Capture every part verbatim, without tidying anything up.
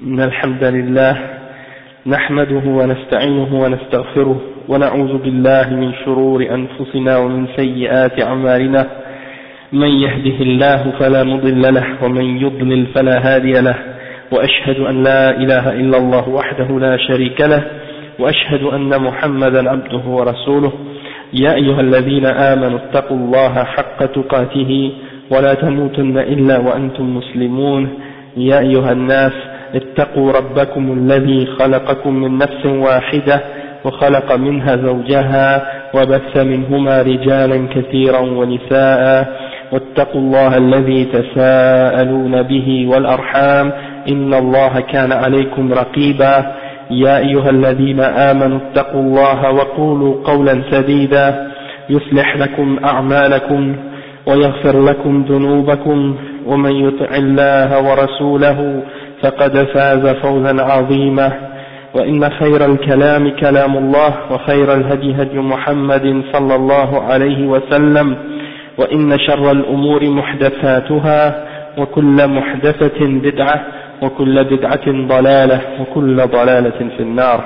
إن الحمد لله نحمده ونستعينه ونستغفره ونعوذ بالله من شرور أنفسنا ومن سيئات أعمالنا من يهده الله فلا مضل له ومن يضلل فلا هادي له وأشهد أن لا إله إلا الله وحده لا شريك له وأشهد أن محمدا عبده ورسوله يا أيها الذين آمنوا اتقوا الله حق تقاته ولا تموتن إلا وأنتم مسلمون يا أيها الناس اتقوا ربكم الذي خلقكم من نفس واحدة وخلق منها زوجها وبث منهما رجالا كثيرا ونساء واتقوا الله الذي تساءلون به والأرحام إن الله كان عليكم رقيبا يا أيها الذين آمنوا اتقوا الله وقولوا قولا سديدا يصلح لكم أعمالكم ويغفر لكم ذنوبكم ومن يطع الله ورسوله فقد فاز فوزا عظيما وإن خير الكلام كلام الله وخير الهدي هدي محمد صلى الله عليه وسلم وإن شر الأمور محدثاتها وكل محدثة بدعة وكل بدعة ضلالة وكل ضلالة في النار.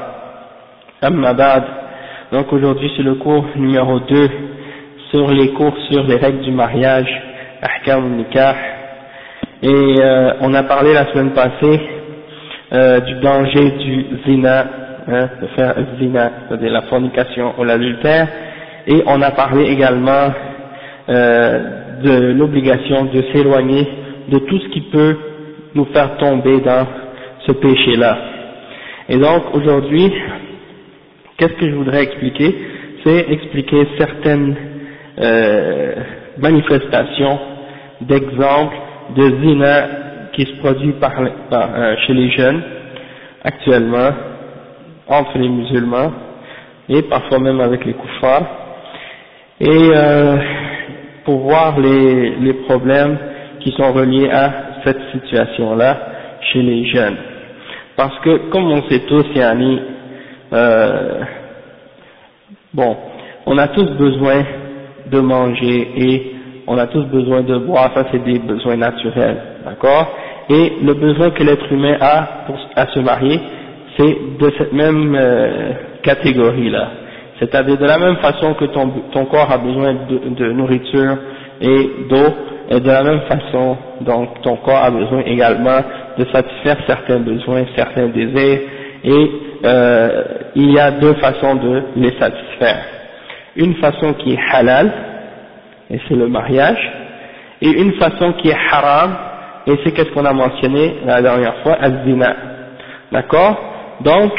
أما بعد, donc aujourd'hui c'est le cours numéro deux sur les cours sur les règles du mariage, Ahkam al-Nikah, et euh, on a parlé la semaine passée euh, du danger du zina, hein, de faire zina, c'est-à-dire la fornication ou l'adultère, et on a parlé également euh, de l'obligation de s'éloigner de tout ce qui peut nous faire tomber dans ce péché-là. Et donc aujourd'hui, qu'est-ce que je voudrais expliquer? C'est expliquer certaines euh, manifestations d'exemples de zina qui se produit par, par, euh, chez les jeunes actuellement, entre les musulmans et parfois même avec les koufars, et euh, pour voir les, les problèmes qui sont reliés à cette situation-là chez les jeunes. Parce que, comme on sait tous, Yani, euh, bon, on a tous besoin de manger et on a tous besoin de boire, ça c'est des besoins naturels, d'accord? Et le besoin que l'être humain a pour, à se marier, c'est de cette même euh, catégorie-là. C'est-à-dire de la même façon que ton, ton corps a besoin de, de nourriture et d'eau, et de la même façon, donc, ton corps a besoin également de satisfaire certains besoins, certains désirs, et euh, il y a deux façons de les satisfaire. Une façon qui est halal, et c'est le mariage, et une façon qui est haram, et c'est qu'est-ce qu'on a mentionné la dernière fois, az-zina. D'accord? Donc,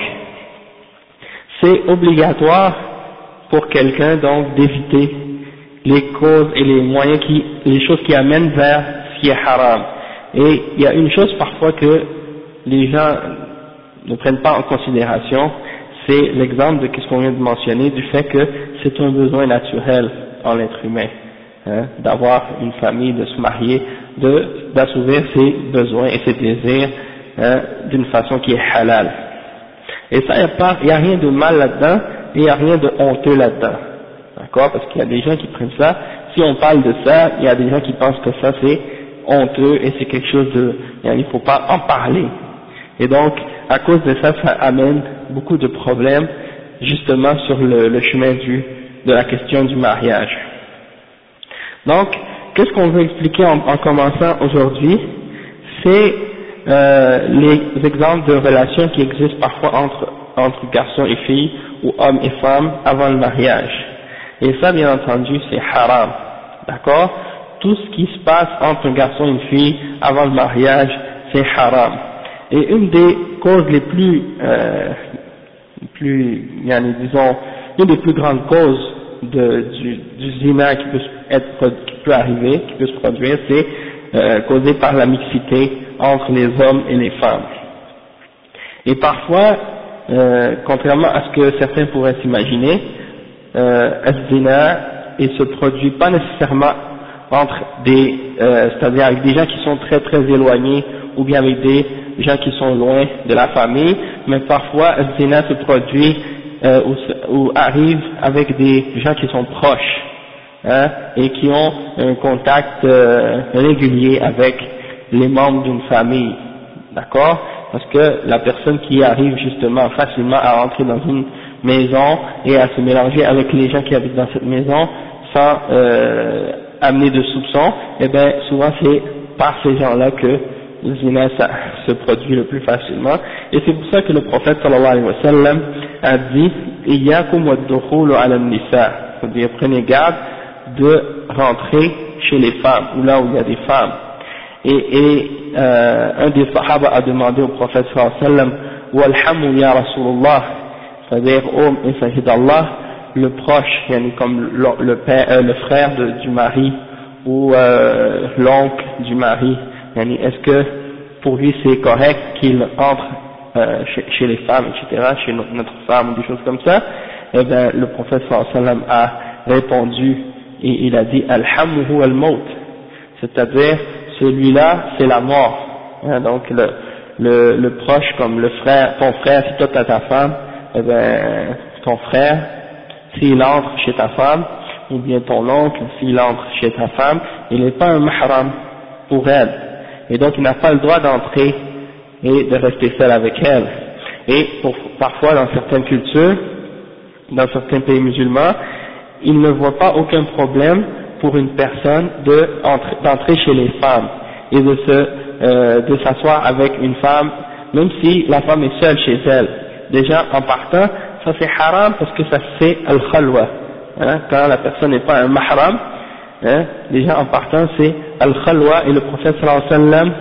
c'est obligatoire pour quelqu'un, donc, d'éviter les causes et les moyens qui, les choses qui amènent vers ce qui est haram. Et il y a une chose parfois que les gens ne prennent pas en considération, c'est l'exemple de ce qu'on vient de mentionner, du fait que c'est un besoin naturel en l'être humain, hein, d'avoir une famille, de se marier, de, d'assouvir ses besoins et ses désirs, hein, d'une façon qui est halal. Et ça, il n'y a, a rien de mal là-dedans, et il n'y a rien de honteux là-dedans. D'accord? Parce qu'il y a des gens qui prennent ça, si on parle de ça, il y a des gens qui pensent que ça c'est honteux et c'est quelque chose de, il ne faut pas en parler. Et donc, à cause de ça, ça amène beaucoup de problèmes, justement sur le, le chemin du, de la question du mariage. Donc, qu'est-ce qu'on veut expliquer en, en commençant aujourd'hui? C'est euh, les exemples de relations qui existent parfois entre, entre garçons et filles, ou hommes et femmes avant le mariage. Et ça, bien entendu, c'est haram, d'accord? Tout ce qui se passe entre un garçon et une fille avant le mariage, c'est haram. Et une des causes les plus, euh, plus, disons, une des plus grandes causes de, du, du zina qui peut être, qui peut arriver, qui peut se produire, c'est euh, causé par la mixité entre les hommes et les femmes. Et parfois, euh, contrairement à ce que certains pourraient s'imaginer, Euh, az-zina, il se produit pas nécessairement entre des, euh, c'est-à-dire avec des gens qui sont très très éloignés ou bien avec des gens qui sont loin de la famille, mais parfois az-zina se produit euh, ou, ou arrive avec des gens qui sont proches, hein, et qui ont un contact euh, régulier avec les membres d'une famille, d'accord? parce que la personne qui arrive justement facilement à rentrer dans une maison et à se mélanger avec les gens qui habitent dans cette maison sans euh, amener de soupçons, eh bien souvent c'est par ces gens-là que le zina ça, se produit le plus facilement, et c'est pour ça que le prophète sallallahu alayhi wa sallam a dit Iyyakum wad-dukhulu ala an-nisa, c'est-à-dire prenez garde de rentrer chez les femmes ou là où il y a des femmes. Et, et euh, un des sahaba a demandé au prophète sallallahu alayhi wa sallam Walhamu ya Rasulullah, c'est-à-dire oh messager d'Allah, le proche, yani comme le, le, père, euh, le frère de, du mari ou euh, l'oncle du mari, yani est-ce que pour lui c'est correct qu'il entre euh, chez, chez les femmes, et cetera, chez notre, notre femme ou des choses comme ça? Eh bien le prophète sallallahu alayhi wa sallam a répondu et il a dit Alhamuhu al-maut, c'est-à-dire celui-là c'est la mort, hein, donc le, le, le proche comme le frère, ton frère, si toi t'as ta femme, eh bien ton frère s'il entre chez ta femme, ou bien ton oncle s'il entre chez ta femme, il n'est pas un mahram pour elle, et donc il n'a pas le droit d'entrer et de rester seul avec elle. Et pour, parfois dans certaines cultures, dans certains pays musulmans, ils ne voient pas aucun problème pour une personne de d'entrer chez les femmes et de se euh, de s'asseoir avec une femme, même si la femme est seule chez elle. Déjà en partant, ça c'est haram parce que ça c'est al-khalwa, hein, quand la personne n'est pas un mahram, hein, déjà en partant c'est al-khalwa, et le prophète sallallahu alayhi wa sallam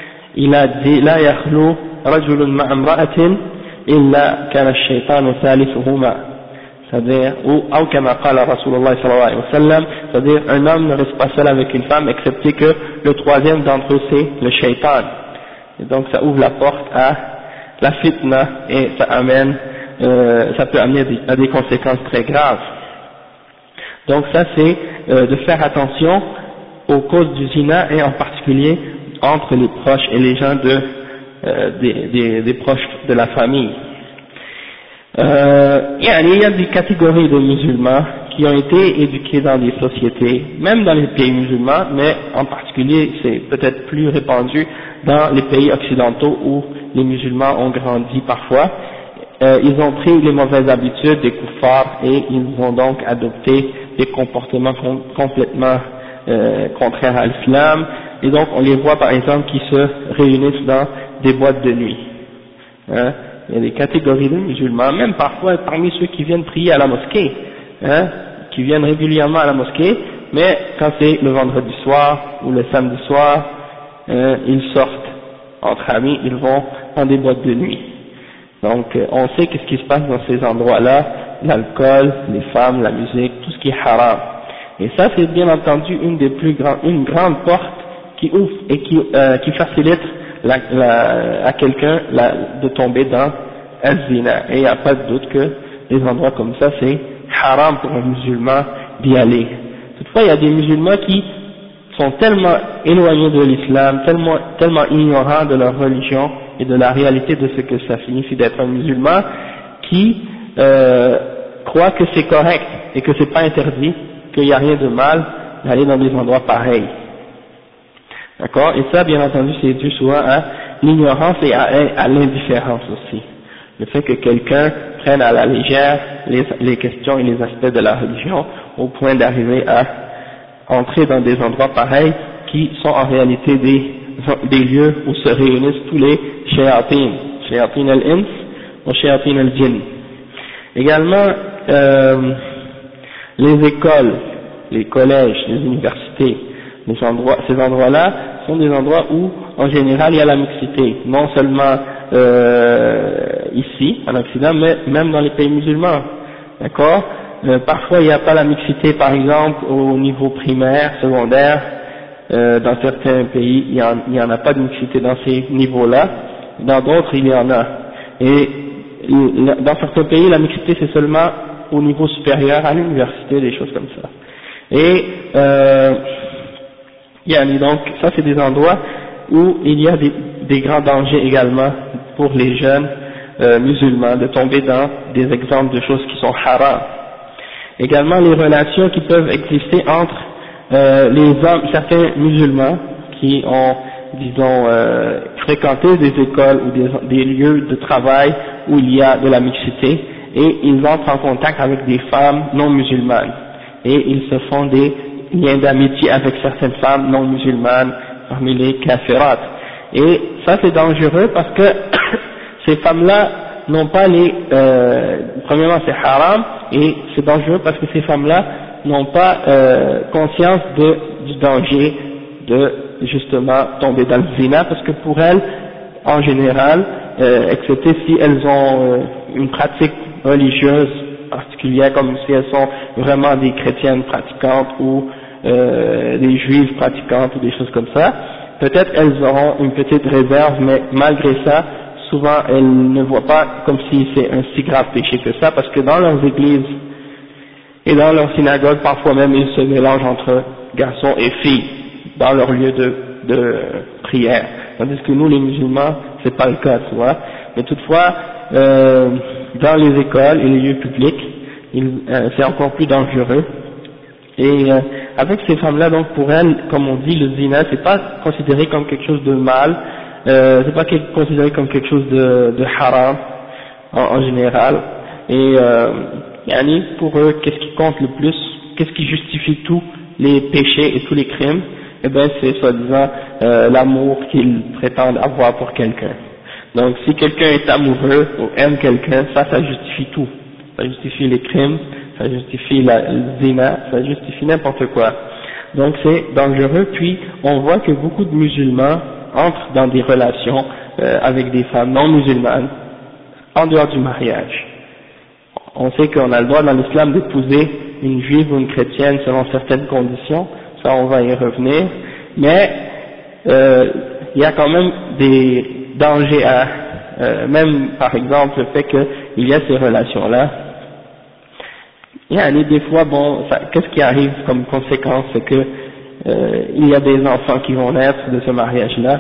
il a dit la yakhlu rajulun ma'a imra'atin illa kana ash-shaytanu thalithuhuma, c'est-à-dire, ou ou kama qala Rasulullah sallallahu alayhi wa sallam, c'est-à-dire un homme ne reste pas seul avec une femme excepté que le troisième d'entre eux c'est le shaytan, et donc ça ouvre la porte à la fitna et ça amène euh, ça peut amener à des, à des conséquences très graves. Donc ça c'est euh, de faire attention aux causes du zina, et en particulier entre les proches et les gens de, euh, des, des, des proches de la famille. Euh, il y a des catégories de musulmans qui ont été éduqués dans des sociétés, même dans les pays musulmans, mais en particulier c'est peut-être plus répandu dans les pays occidentaux où les musulmans ont grandi parfois. Euh, ils ont pris les mauvaises habitudes des kuffars et ils ont donc adopté des comportements com complètement euh, contraires à l'islam, et donc on les voit par exemple qui se réunissent dans des boîtes de nuit. Hein, il y a des catégories de musulmans, même parfois parmi ceux qui viennent prier à la mosquée, hein, qui viennent régulièrement à la mosquée, mais quand c'est le vendredi soir ou le samedi soir, hein, ils sortent entre amis, ils vont dans des boîtes de nuit. Donc euh, on sait qu'est-ce qui se passe dans ces endroits-là, l'alcool, les femmes, la musique, tout ce qui est haram. Et ça c'est bien entendu une des plus grandes, une grande porte qui ouvre et qui, euh, qui facilite la, la, à quelqu'un de tomber dans az-zina. Et il n'y a pas de doute que des endroits comme ça c'est haram pour un musulman d'y aller. Toutefois il y a des musulmans qui sont tellement éloignés de l'islam, tellement, tellement ignorants de leur religion et de la réalité de ce que ça signifie d'être un musulman, qui euh, croient que c'est correct et que c'est pas interdit, qu'il n'y a rien de mal d'aller dans des endroits pareils. D'accord? Et ça, bien entendu, c'est dû souvent à l'ignorance et à, à l'indifférence aussi. Le fait que quelqu'un prenne à la légère les, les questions et les aspects de la religion au point d'arriver à entrer dans des endroits pareils qui sont en réalité des, des lieux où se réunissent tous les shayatin, shayatin al-ins ou shayatin al-jinn. Également, euh, les écoles, les collèges, les universités, les endroits, ces endroits-là sont des endroits où, en général, il y a la mixité, non seulement euh, ici, en Occident, mais même dans les pays musulmans, d'accord? Euh, parfois, il n'y a pas la mixité, par exemple, au niveau primaire, secondaire. Euh, dans certains pays, il n'y en, en a pas de mixité dans ces niveaux-là. Dans d'autres, il y en a. Et dans certains pays, la mixité, c'est seulement au niveau supérieur, à l'université, des choses comme ça. Et euh, il y a, donc, ça, c'est des endroits où il y a des, des grands dangers également pour les jeunes euh, musulmans de tomber dans des exemples de choses qui sont haram. Également les relations qui peuvent exister entre euh, les hommes, certains musulmans qui ont disons, euh, fréquenter des écoles ou des, des lieux de travail où il y a de la mixité, et ils entrent en contact avec des femmes non musulmanes, et ils se font des liens d'amitié avec certaines femmes non musulmanes, parmi les kafirat. Et ça c'est dangereux parce que ces femmes-là n'ont pas les, euh, premièrement c'est haram, et c'est dangereux parce que ces femmes-là n'ont pas euh, conscience de, du danger de justement tomber dans le zina, parce que pour elles, en général, euh, excepté si elles ont euh, une pratique religieuse particulière, comme si elles sont vraiment des chrétiennes pratiquantes ou euh, des juives pratiquantes ou des choses comme ça, peut-être elles auront une petite réserve, mais malgré ça, souvent elles ne voient pas comme si c'est un si grave péché que ça, parce que dans leurs églises et dans leurs synagogues, parfois même ils se mélangent entre garçons et filles dans leur lieu de, de prière, tandis que nous les musulmans c'est pas le cas, tu vois. Mais toutefois euh, dans les écoles et les lieux publics il, euh, c'est encore plus dangereux. Et euh, avec ces femmes-là, donc pour elles, comme on dit, le zina c'est pas considéré comme quelque chose de mal, euh, c'est pas considéré comme quelque chose de, de haram en, en général. Et euh, yani, pour eux, qu'est-ce qui compte le plus, qu'est-ce qui justifie tous les péchés et tous les crimes? Eh bien, c'est soi-disant euh, l'amour qu'ils prétendent avoir pour quelqu'un. Donc, si quelqu'un est amoureux ou aime quelqu'un, ça, ça justifie tout. Ça justifie les crimes, ça justifie la, le zina, ça justifie n'importe quoi. Donc, c'est dangereux. Puis, on voit que beaucoup de musulmans entrent dans des relations euh, avec des femmes non musulmanes en dehors du mariage. On sait qu'on a le droit dans l'islam d'épouser une juive ou une chrétienne selon certaines conditions, ça on va y revenir, mais euh, il y a quand même des dangers à, euh, même par exemple le fait qu'il y a ces relations-là, il y a des fois, bon, qu'est-ce qui arrive comme conséquence, c'est que euh, il y a des enfants qui vont naître de ce mariage-là,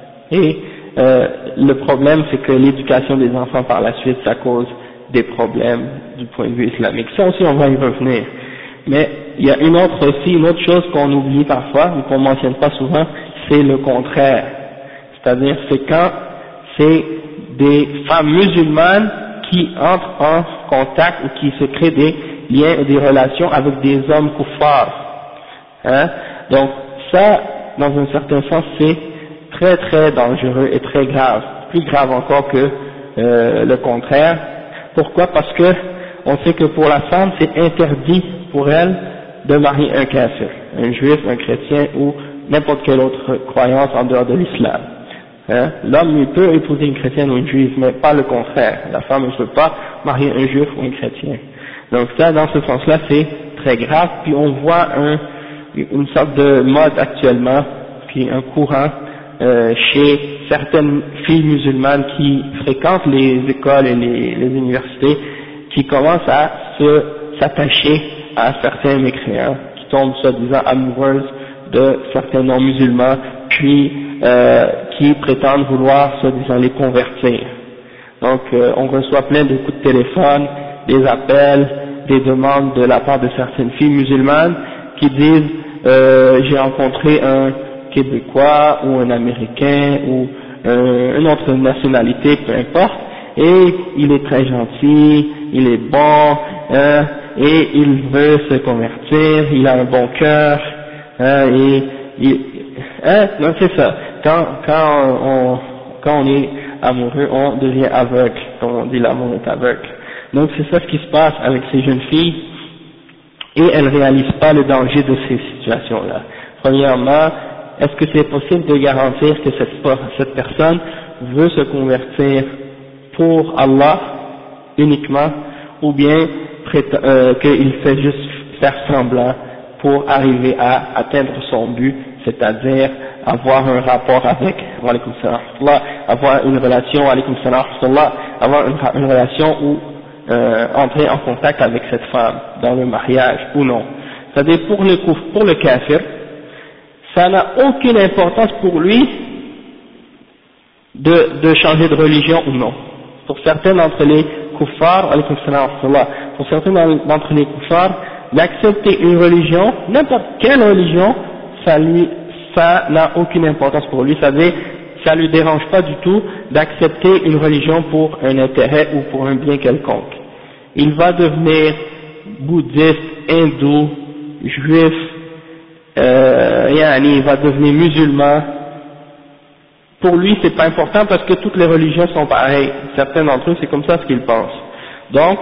et euh, le problème c'est que l'éducation des enfants par la suite, ça cause des problèmes du point de vue islamique. Ça aussi on va y revenir. Mais il y a une autre aussi, une autre chose qu'on oublie parfois, ou qu'on mentionne pas souvent, c'est le contraire. C'est-à-dire c'est quand c'est des femmes musulmanes qui entrent en contact ou qui se créent des liens et des relations avec des hommes kuffars. Hein? Donc ça, dans un certain sens, c'est très très dangereux et très grave. Plus grave encore que euh, le contraire. Pourquoi? Parce que on sait que pour la femme, c'est interdit pour elle de marier un kafir, un juif, un chrétien ou n'importe quelle autre croyance en dehors de l'islam. Hein? L'homme, il peut épouser une chrétienne ou une juive, mais pas le contraire. La femme ne peut pas marier un juif ou un chrétien. Donc ça, dans ce sens-là, c'est très grave. Puis on voit un, une sorte de mode actuellement, puis un courant euh, chez certaines filles musulmanes qui fréquentent les écoles et les, les universités, qui commencent à se s'attacher à certains mécréants, qui tombent soi-disant amoureuses de certains non-musulmans, puis euh, qui prétendent vouloir soi-disant les convertir. Donc euh, on reçoit plein de coups de téléphone, des appels, des demandes de la part de certaines filles musulmanes qui disent euh, j'ai rencontré un Québécois ou un Américain ou euh, une autre nationalité, peu importe, et il est très gentil, il est bon, hein, et il veut se convertir, il a un bon cœur, hein, et il, hein, non c'est ça. Quand quand on quand on est amoureux, on devient aveugle, comme on dit, l'amour est aveugle. Donc c'est ça ce qui se passe avec ces jeunes filles, et elles ne réalisent pas le danger de ces situations-là. Premièrement, est-ce que c'est possible de garantir que cette, cette personne veut se convertir pour Allah uniquement, ou bien euh, qu'il fait juste faire semblant pour arriver à atteindre son but, c'est-à-dire avoir un rapport avec, avoir une relation, avoir une, une relation ou euh, entrer en contact avec cette femme dans le mariage ou non. C'est-à-dire pour le, pour le kafir, ça n'a aucune importance pour lui de, de changer de religion ou non. Pour certains d'entre les kuffars, pour certains d'entre les kuffars, d'accepter une religion, n'importe quelle religion, ça lui, ça n'a aucune importance pour lui, ça veut ça lui dérange pas du tout d'accepter une religion pour un intérêt ou pour un bien quelconque. Il va devenir bouddhiste, hindou, juif, euh, yani, il va devenir musulman. Pour lui, c'est pas important parce que toutes les religions sont pareilles. Certains d'entre eux, c'est comme ça ce qu'ils pensent. Donc,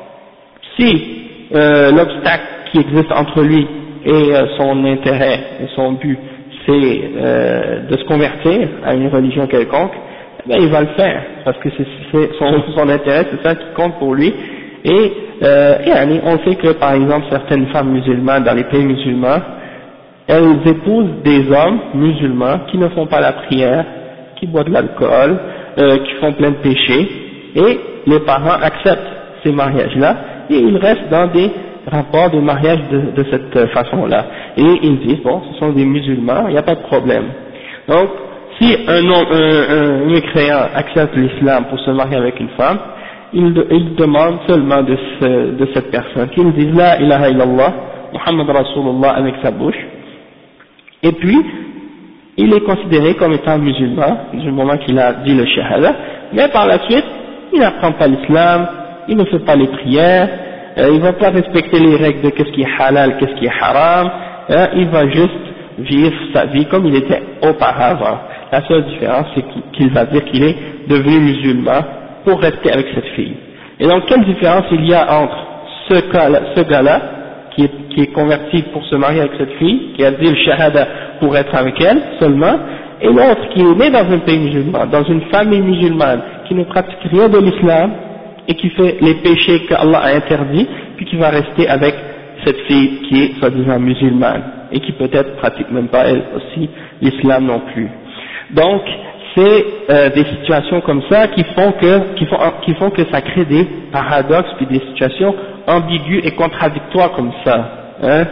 si euh, l'obstacle qui existe entre lui et euh, son intérêt et son but, c'est euh, de se convertir à une religion quelconque, eh bien, il va le faire parce que c'est, c'est son, son intérêt, c'est ça qui compte pour lui. Et, euh, et on sait que par exemple certaines femmes musulmanes dans les pays musulmans, elles épousent des hommes musulmans qui ne font pas la prière, qui boivent de l'alcool, euh, qui font plein de péchés, et les parents acceptent ces mariages-là, et ils restent dans des rapports de mariage de, de cette façon-là. Et ils disent, bon, ce sont des musulmans, il n'y a pas de problème. Donc, si un, un, un, un mécréant accepte l'islam pour se marier avec une femme, il, il demande seulement de, ce, de cette personne qu'il dise la ilaha illallah, Muhammad Rasulullah avec sa bouche, et puis, il est considéré comme étant musulman du moment qu'il a dit le shahada, mais par la suite, il n'apprend pas l'islam, il ne fait pas les prières, euh, il ne va pas respecter les règles de qu'est-ce qui est halal, qu'est-ce qui est haram, hein, il va juste vivre sa vie comme il était auparavant. La seule différence, c'est qu'il va dire qu'il est devenu musulman pour rester avec cette fille. Et donc, quelle différence il y a entre ce cas-là, ce gars-là, qui est, qui est converti pour se marier avec cette fille, qui a dit le shahada pour être avec elle seulement, et l'autre qui est né dans un pays musulman, dans une famille musulmane, qui ne pratique rien de l'islam, et qui fait les péchés qu'Allah a interdits, puis qui va rester avec cette fille qui est soi-disant musulmane, et qui peut-être pratique même pas elle aussi l'islam non plus. Donc, c'est euh, des situations comme ça qui font que, qui font, qui font que ça crée des paradoxes, puis des situations ambiguës et contradictoires comme ça, hein.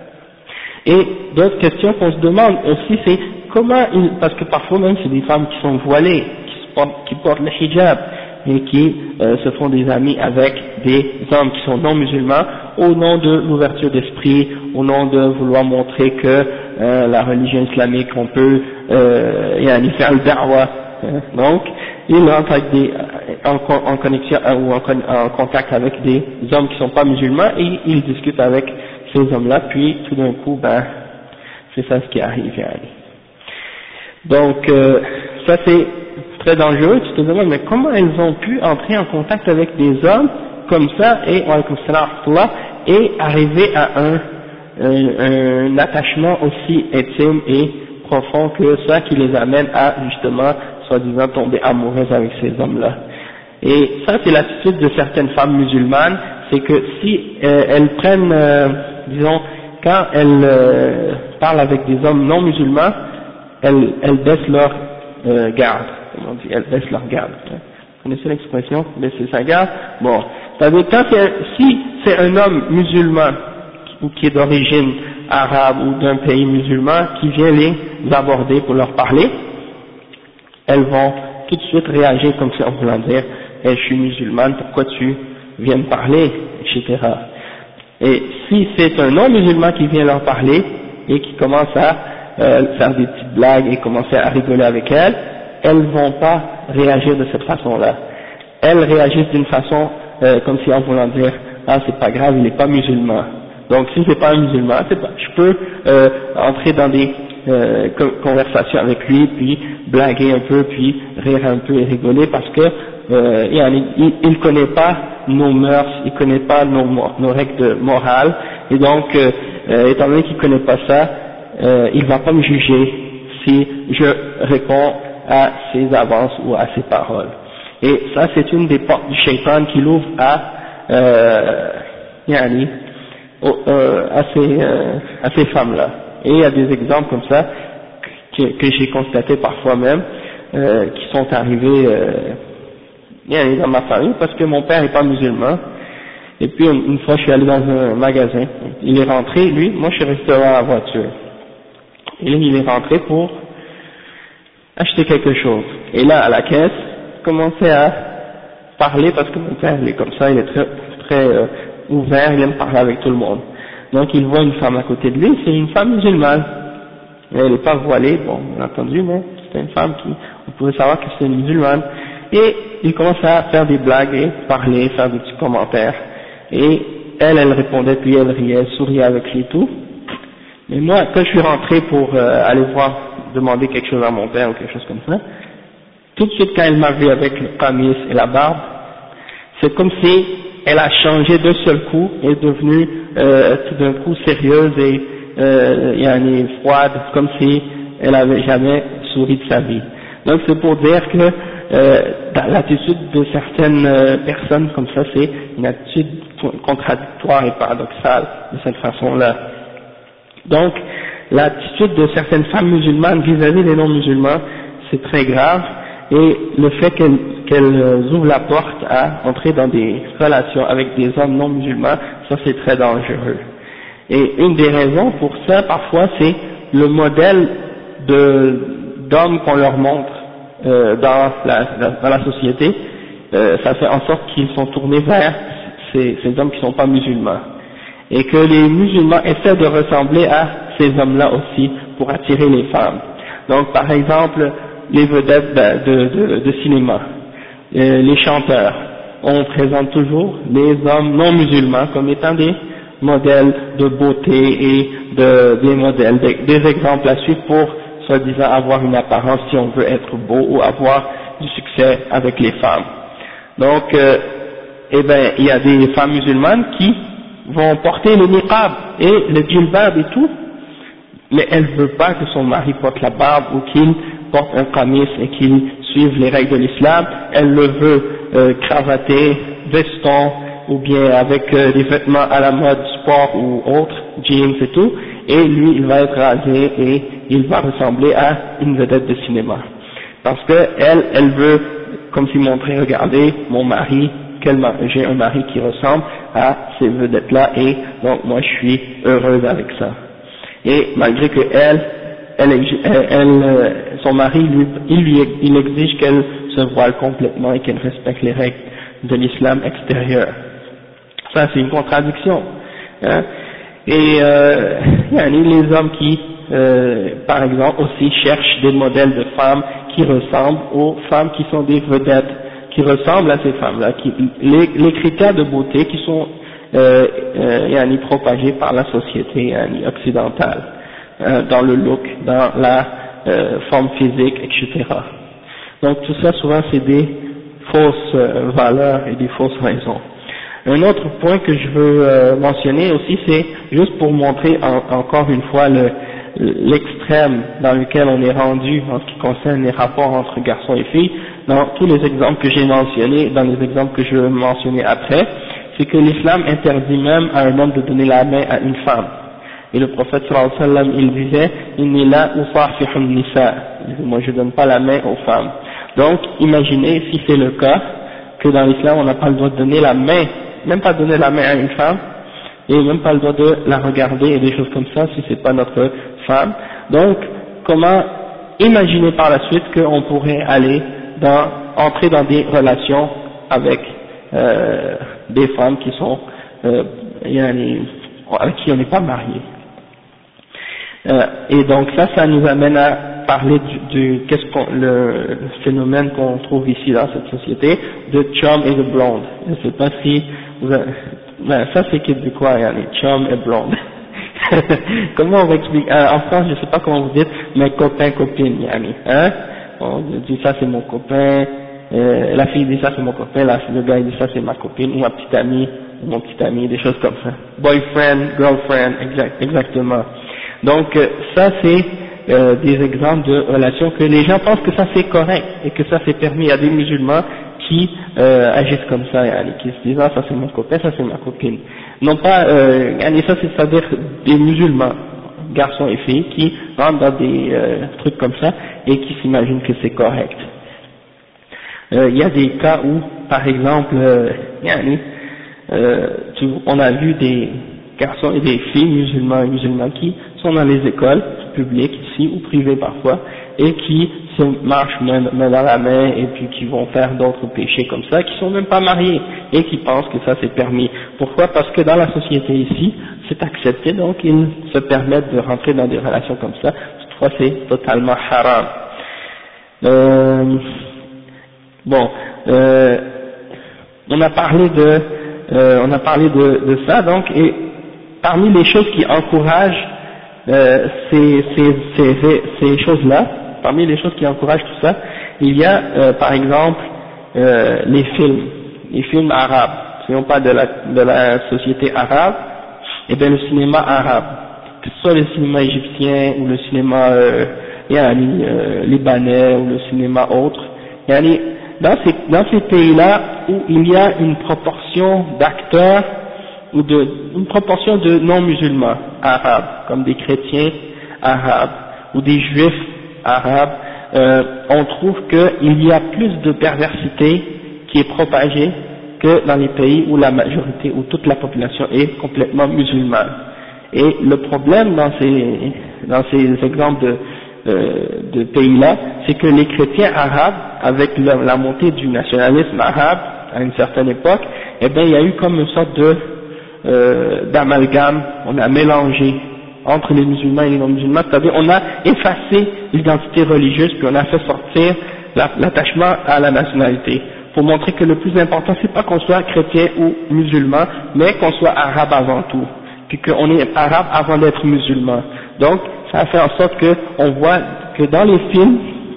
Et d'autres questions qu'on se demande aussi, c'est comment, ils, parce que parfois même c'est des femmes qui sont voilées, qui, se portent, qui portent le hijab, et qui euh, se font des amis avec des hommes qui sont non musulmans, au nom de l'ouverture d'esprit, au nom de vouloir montrer que euh, la religion islamique, on peut euh, y aller faire le da'wah. Hein. Donc, ils rentrent avec des, en, en connexion ou en, en contact avec des hommes qui ne sont pas musulmans et ils discutent avec ces hommes-là, puis tout d'un coup, ben, c'est ça ce qui arrive. Hein. Donc, euh, ça c'est très dangereux. Tu te demandes, mais comment elles ont pu entrer en contact avec des hommes comme ça et, et arriver à un, un, un attachement aussi intime et profond que ça qui les amène à justement, soi-disant, tomber amoureuses avec ces hommes-là. Et ça c'est l'attitude de certaines femmes musulmanes, c'est que si euh, elles prennent, euh, disons, quand elles euh, parlent avec des hommes non musulmans, elles, elles baissent leur euh, garde, comme on dit, elles baissent leur garde. Vous connaissez l'expression, baisser sa garde? Bon, c'est-à-dire quand c'est, si c'est un homme musulman ou qui est d'origine arabe ou d'un pays musulman qui vient les aborder pour leur parler, elles vont tout de suite réagir comme si on voulait dire hey, « je suis musulmane, pourquoi tu viens me parler ?» et cetera. Et si c'est un non-musulman qui vient leur parler et qui commence à euh, faire des petites blagues et commencer à rigoler avec elles, elles vont pas réagir de cette façon-là. Elles réagissent d'une façon euh, comme si on voulait dire « ah c'est pas grave, il n'est pas musulman ». Donc si c'est pas un musulman, c'est pas, je peux euh, entrer dans des euh, conversations avec lui, puis blaguer un peu, puis rire un peu et rigoler parce que euh, il, il connaît pas nos mœurs, il connaît pas nos, nos règles de morale, et donc euh, euh, étant donné qu'il connaît pas ça, euh, il va pas me juger si je réponds à ses avances ou à ses paroles. Et ça c'est une des portes du shaitan qui l'ouvre à euh, yani, Euh, à ces, euh, à ces femmes-là. Et il y a des exemples comme ça que, que j'ai constaté parfois même, euh, qui sont arrivés euh, dans ma famille, parce que mon père n'est pas musulman. Et puis une, une fois je suis allé dans un magasin, il est rentré, lui, moi je suis resté dans la voiture. Et il est rentré pour acheter quelque chose. Et là, à la caisse, il commençait à parler, parce que mon père il est comme ça, il est très, très euh, ouvert, il aime parler avec tout le monde. Donc il voit une femme à côté de lui, c'est une femme musulmane. elle n'est pas voilée, bon, bien entendu, mais c'était une femme qui, on pouvait savoir que c'était une musulmane, et il commençait à faire des blagues et parler, faire des petits commentaires, et elle, elle répondait, puis elle riait, souriait avec lui et tout. Mais moi, quand je suis rentré pour euh, aller voir, demander quelque chose à mon père ou quelque chose comme ça, tout de suite quand elle m'a vu avec le qamis et la barbe, c'est comme si elle a changé d'un seul coup, et est devenue euh, tout d'un coup sérieuse et euh, yani, froide, comme si elle avait jamais souri de sa vie. Donc c'est pour dire que euh, l'attitude de certaines euh, personnes comme ça, c'est une attitude contradictoire et paradoxale de cette façon-là. Donc l'attitude de certaines femmes musulmanes vis-à-vis des non-musulmans, c'est très grave, et le fait qu'elles qu'elles ouvrent la porte à entrer dans des relations avec des hommes non musulmans, ça c'est très dangereux. Et une des raisons pour ça, parfois, c'est le modèle de d'hommes qu'on leur montre euh, dans, la, dans la société, euh, ça fait en sorte qu'ils sont tournés vers ces, ces hommes qui ne sont pas musulmans. Et que les musulmans essaient de ressembler à ces hommes-là aussi pour attirer les femmes. Donc par exemple, les vedettes de, de, de cinéma, euh, les chanteurs, on présente toujours les hommes non musulmans comme étant des modèles de beauté et de, des modèles, des, des exemples à suivre pour soi-disant avoir une apparence si on veut être beau ou avoir du succès avec les femmes. Donc, euh, eh ben, il y a des femmes musulmanes qui vont porter le niqab et le djilbab et tout, mais elle ne veut pas que son mari porte la barbe ou qu'il porte un qamis et qu'il suive les règles de l'islam. Elle le veut euh, cravaté, veston ou bien avec euh, des vêtements à la mode sport ou autre, jeans et tout, et lui il va être rasé et il va ressembler à une vedette de cinéma. Parce que elle, elle veut comme s'il montrait, regardez mon mari, j'ai un mari qui ressemble à ces vedettes-là et donc moi je suis heureuse avec ça. Et malgré que elle, elle, elle, elle son mari, lui, il, lui, il exige qu'elle se voile complètement et qu'elle respecte les règles de l'islam extérieur. Ça c'est une contradiction. Hein. Et euh, il y a les hommes qui, euh, par exemple, aussi cherchent des modèles de femmes qui ressemblent aux femmes qui sont des vedettes, qui ressemblent à ces femmes-là, qui, les, les critères de beauté qui sont euh, euh, propagés par la société yani, occidentale, euh, dans le look, dans la euh, forme physique, et cetera. Donc tout ça souvent c'est des fausses euh, valeurs et des fausses raisons. Un autre point que je veux euh, mentionner aussi, c'est juste pour montrer en, encore une fois le, l'extrême dans lequel on est rendu en ce qui concerne les rapports entre garçons et filles. Dans tous les exemples que j'ai mentionnés, dans les exemples que je vais mentionner après, c'est que l'islam interdit même à un homme de donner la main à une femme. Et le prophète sallallahu alayhi wa sallam, il disait « Inni la usafihun nisa » moi je donne pas la main aux femmes. Donc imaginez si c'est le cas, que dans l'islam on n'a pas le droit de donner la main, même pas donner la main à une femme, et même pas le droit de la regarder et des choses comme ça si c'est pas notre femme. Donc comment imaginer par la suite qu'on pourrait aller dans, entrer dans des relations avec euh, des femmes qui sont euh, avec qui on n'est pas marié. Euh, et donc ça, ça nous amène à parler du, du qu'est-ce qu'on, le phénomène qu'on trouve ici dans cette société de chum et de blonde. Je ne sais pas si vous avez, ben, ça c'est de quoi, yani, chum et blonde. Comment on va expliquer, euh, en France je ne sais pas comment vous dites, mais copain, copine, yani, hein, on dit ça c'est mon copain, euh, la fille dit ça c'est mon copain, la, le gars dit ça c'est ma copine, ou ma petite amie, ou mon petit ami, des choses comme ça. Boyfriend, girlfriend, exact, exactement. Donc ça c'est euh, des exemples de relations que les gens pensent que ça c'est correct et que ça c'est permis. Il y a des musulmans qui euh, agissent comme ça, yani, qui se disent ah ça c'est mon copain, ça c'est ma copine. Non pas, euh, yani, ça c'est-à-dire des musulmans, garçons et filles, qui rentrent dans des euh, trucs comme ça et qui s'imaginent que c'est correct. Euh, il y a des cas où, par exemple, euh, yani, euh, tu, on a vu des garçons et des filles musulmans et musulmans qui sont dans les écoles publiques ici ou privées parfois et qui se marchent main, main dans la main et puis qui vont faire d'autres péchés comme ça, qui sont même pas mariés et qui pensent que ça c'est permis. Pourquoi? Parce que dans la société ici c'est accepté, donc ils se permettent de rentrer dans des relations comme ça. fois c'est totalement haram. Euh, bon, euh, on a parlé de, euh, on a parlé de, de ça donc, et parmi les choses qui encouragent euh, ces, ces, ces, ces choses-là, parmi les choses qui encouragent tout ça, il y a euh, par exemple euh, les films, les films arabes. Si on parle de la, de la société arabe, et bien le cinéma arabe, que ce soit le cinéma égyptien ou le cinéma euh, yani, euh, libanais ou le cinéma autre, yani, dans ces, dans ces pays-là où il y a une proportion d'acteurs ou de, une proportion de non-musulmans arabes, comme des chrétiens arabes ou des juifs arabes, euh, on trouve qu'il y a plus de perversité qui est propagée que dans les pays où la majorité, où toute la population est complètement musulmane. Et le problème dans ces, dans ces exemples de, euh, de pays-là, c'est que les chrétiens arabes, avec la, la montée du nationalisme arabe à une certaine époque, eh bien il y a eu comme une sorte de euh, d'amalgame, on a mélangé entre les musulmans et les non-musulmans, c'est-à-dire on a effacé l'identité religieuse puis on a fait sortir l'attachement à la nationalité, pour montrer que le plus important c'est pas qu'on soit chrétien ou musulman, mais qu'on soit arabe avant tout, puis qu'on est arabe avant d'être musulman. Donc ça a fait en sorte que on voit que dans les films,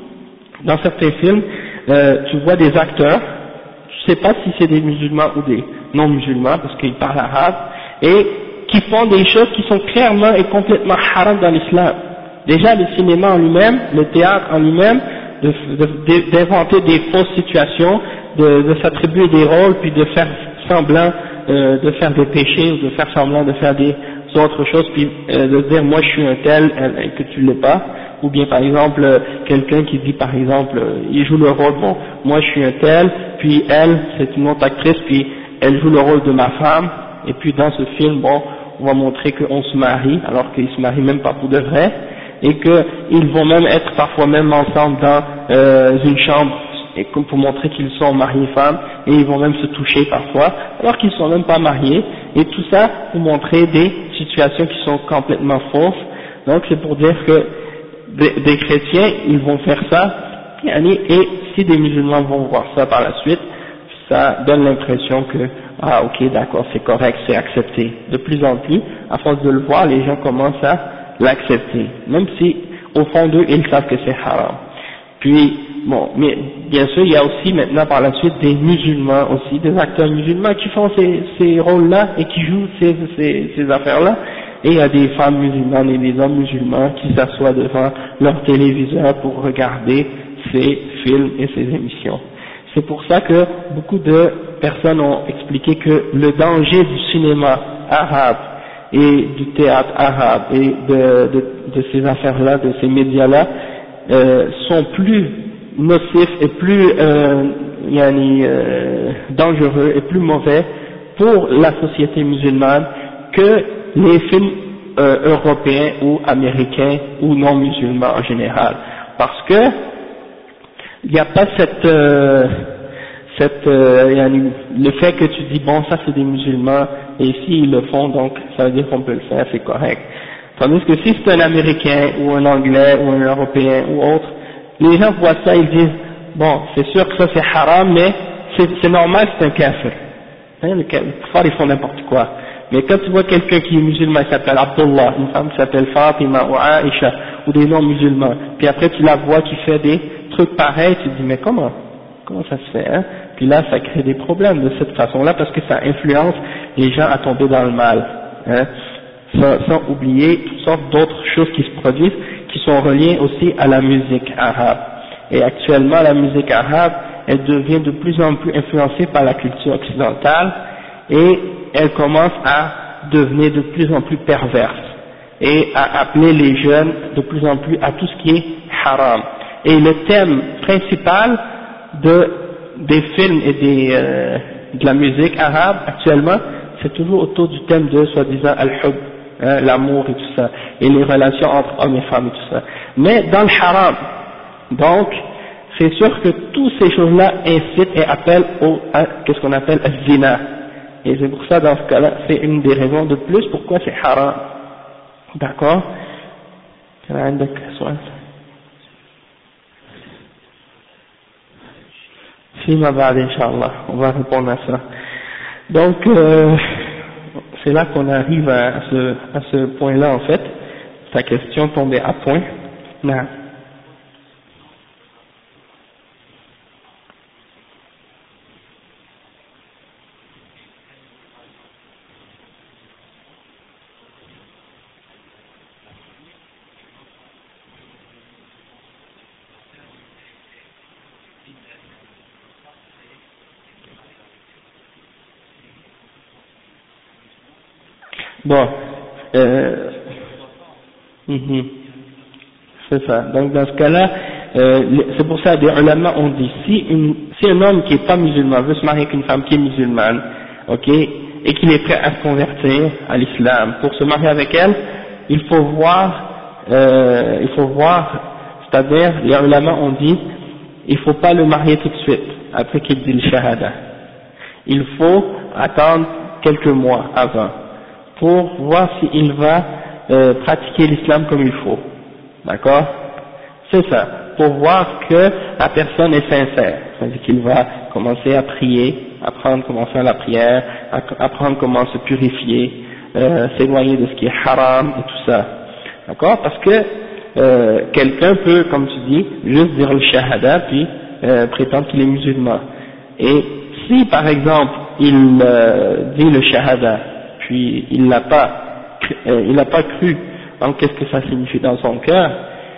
dans certains films, euh, tu vois des acteurs, tu sais pas si c'est des musulmans ou des non-musulmans parce qu'ils parlent arabe, et qui font des choses qui sont clairement et complètement haram dans l'islam. Déjà le cinéma en lui-même, le théâtre en lui-même, d'inventer de, de, des fausses situations, de, de s'attribuer des rôles, puis de faire semblant euh, de faire des péchés, ou de faire semblant de faire des autres choses, puis euh, de dire moi je suis un tel et que tu l'es pas, ou bien par exemple euh, quelqu'un qui dit par exemple, euh, il joue le rôle, bon moi je suis un tel, puis elle c'est une autre actrice, puis elle joue le rôle de ma femme, et puis dans ce film, bon, on va montrer qu'on se marie, alors qu'ils se marient même pas pour de vrai, et qu'ils vont même être parfois même ensemble dans euh, une chambre, et comme pour montrer qu'ils sont mariés femmes, et ils vont même se toucher parfois, alors qu'ils sont même pas mariés, et tout ça pour montrer des situations qui sont complètement fausses. Donc c'est pour dire que des, des chrétiens, ils vont faire ça, et si des musulmans vont voir ça par la suite, ça donne l'impression que ah ok d'accord c'est correct, c'est accepté. De plus en plus, à force de le voir, les gens commencent à l'accepter, même si au fond d'eux ils savent que c'est haram. Puis bon, mais bien sûr il y a aussi maintenant par la suite des musulmans aussi, des acteurs musulmans qui font ces, ces rôles-là et qui jouent ces, ces, ces affaires-là. Et il y a des femmes musulmanes et des hommes musulmans qui s'assoient devant leur téléviseur pour regarder ces films et ces émissions. C'est pour ça que beaucoup de personnes ont expliqué que le danger du cinéma arabe et du théâtre arabe et de, de, de ces affaires-là, de ces médias-là, euh, sont plus nocifs et plus euh, yani, euh, dangereux et plus mauvais pour la société musulmane que les films euh, européens ou américains ou non musulmans en général. Parce que il n'y a pas cette, euh, cette euh, le fait que tu dis bon ça c'est des musulmans et si ils le font donc ça veut dire qu'on peut le faire, c'est correct. Tandis que si c'est un américain ou un anglais ou un européen ou autre, les gens voient ça, ils disent bon c'est sûr que ça c'est haram mais c'est normal, c'est un kafir. Hein, les kuffars ils font n'importe quoi. Mais quand tu vois quelqu'un qui est musulman, il s'appelle Abdullah, une femme qui s'appelle Fatima ou Aisha, ou des non-musulmans, puis après tu la vois qui fait des trucs pareils, tu te dis mais comment comment ça se fait, hein? Puis là ça crée des problèmes de cette façon-là parce que ça influence les gens à tomber dans le mal, hein? sans, sans oublier toutes sortes d'autres choses qui se produisent, qui sont reliées aussi à la musique arabe. Et actuellement la musique arabe, elle devient de plus en plus influencée par la culture occidentale, et elle commence à devenir de plus en plus perverse et à appeler les jeunes de plus en plus à tout ce qui est haram. Et le thème principal de, des films et des, euh, de la musique arabe actuellement, c'est toujours autour du thème de soi-disant al-hub, hein, l'amour et tout ça, et les relations entre hommes et femmes et tout ça. Mais dans le haram, donc, c'est sûr que toutes ces choses-là incitent et appellent au, à, qu'est-ce qu'on appelle al-zina. Et c'est pour ça, dans ce cas-là, c'est une des raisons de plus pourquoi c'est haram. D'accord? كان عندك سؤال فيما بعد Inch'Allah, on va répondre à ça. Donc euh, c'est là qu'on arrive à ce, à ce point-là en fait. Ta question tombait à point. Non. Bon, euh, mm-hmm. C'est ça. Donc dans ce cas-là, euh, c'est pour ça que les ulama ont dit, si, une, si un homme qui n'est pas musulman veut se marier avec une femme qui est musulmane, ok, et qu'il est prêt à se convertir à l'islam pour se marier avec elle, il faut voir, euh, il faut voir, c'est-à-dire les ulama ont dit, il faut pas le marier tout de suite après qu'il dit le shahada. Il faut attendre quelques mois avant pour voir s'il va euh, pratiquer l'islam comme il faut. D'accord? C'est ça. Pour voir que la personne est sincère. C'est-à-dire qu'il va commencer à prier, apprendre comment faire la prière, apprendre comment se purifier, euh, s'éloigner de ce qui est haram et tout ça. D'accord? Parce que euh, quelqu'un peut, comme tu dis, juste dire le shahada puis euh, prétendre qu'il est musulman. Et si par exemple il euh, dit le shahada puis il n'a pas, euh, il n'a pas cru en qu'est-ce que ça signifie dans son cœur,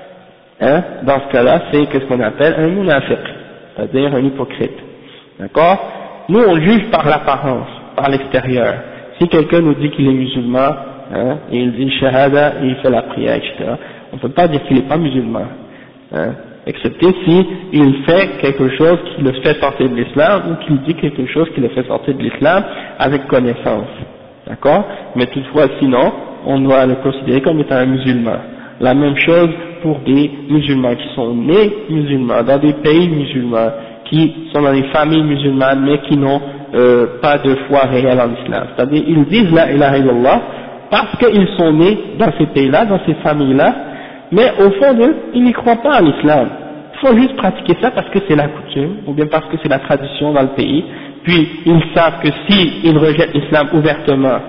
hein, dans ce cas-là, c'est ce qu'on appelle un munafiq, c'est-à-dire un hypocrite. D'accord? Nous, on juge par l'apparence, par l'extérieur. Si quelqu'un nous dit qu'il est musulman, hein, et il dit shahada, et il fait la prière, et cetera, on ne peut pas dire qu'il n'est pas musulman, hein, excepté si il fait quelque chose qui le fait sortir de l'islam, ou qu'il dit quelque chose qui le fait sortir de l'islam avec connaissance. D'accord? Mais toutefois, sinon, on doit le considérer comme étant un musulman. La même chose pour des musulmans qui sont nés musulmans, dans des pays musulmans, qui sont dans des familles musulmanes, mais qui n'ont euh, pas de foi réelle en islam. C'est-à-dire, ils disent la ilaha illallah parce qu'ils sont nés dans ces pays-là, dans ces familles-là, mais au fond d'eux, ils n'y croient pas en islam. Il faut juste pratiquer ça parce que c'est la coutume, ou bien parce que c'est la tradition dans le pays. Puis ils savent que s'ils rejettent l'islam ouvertement,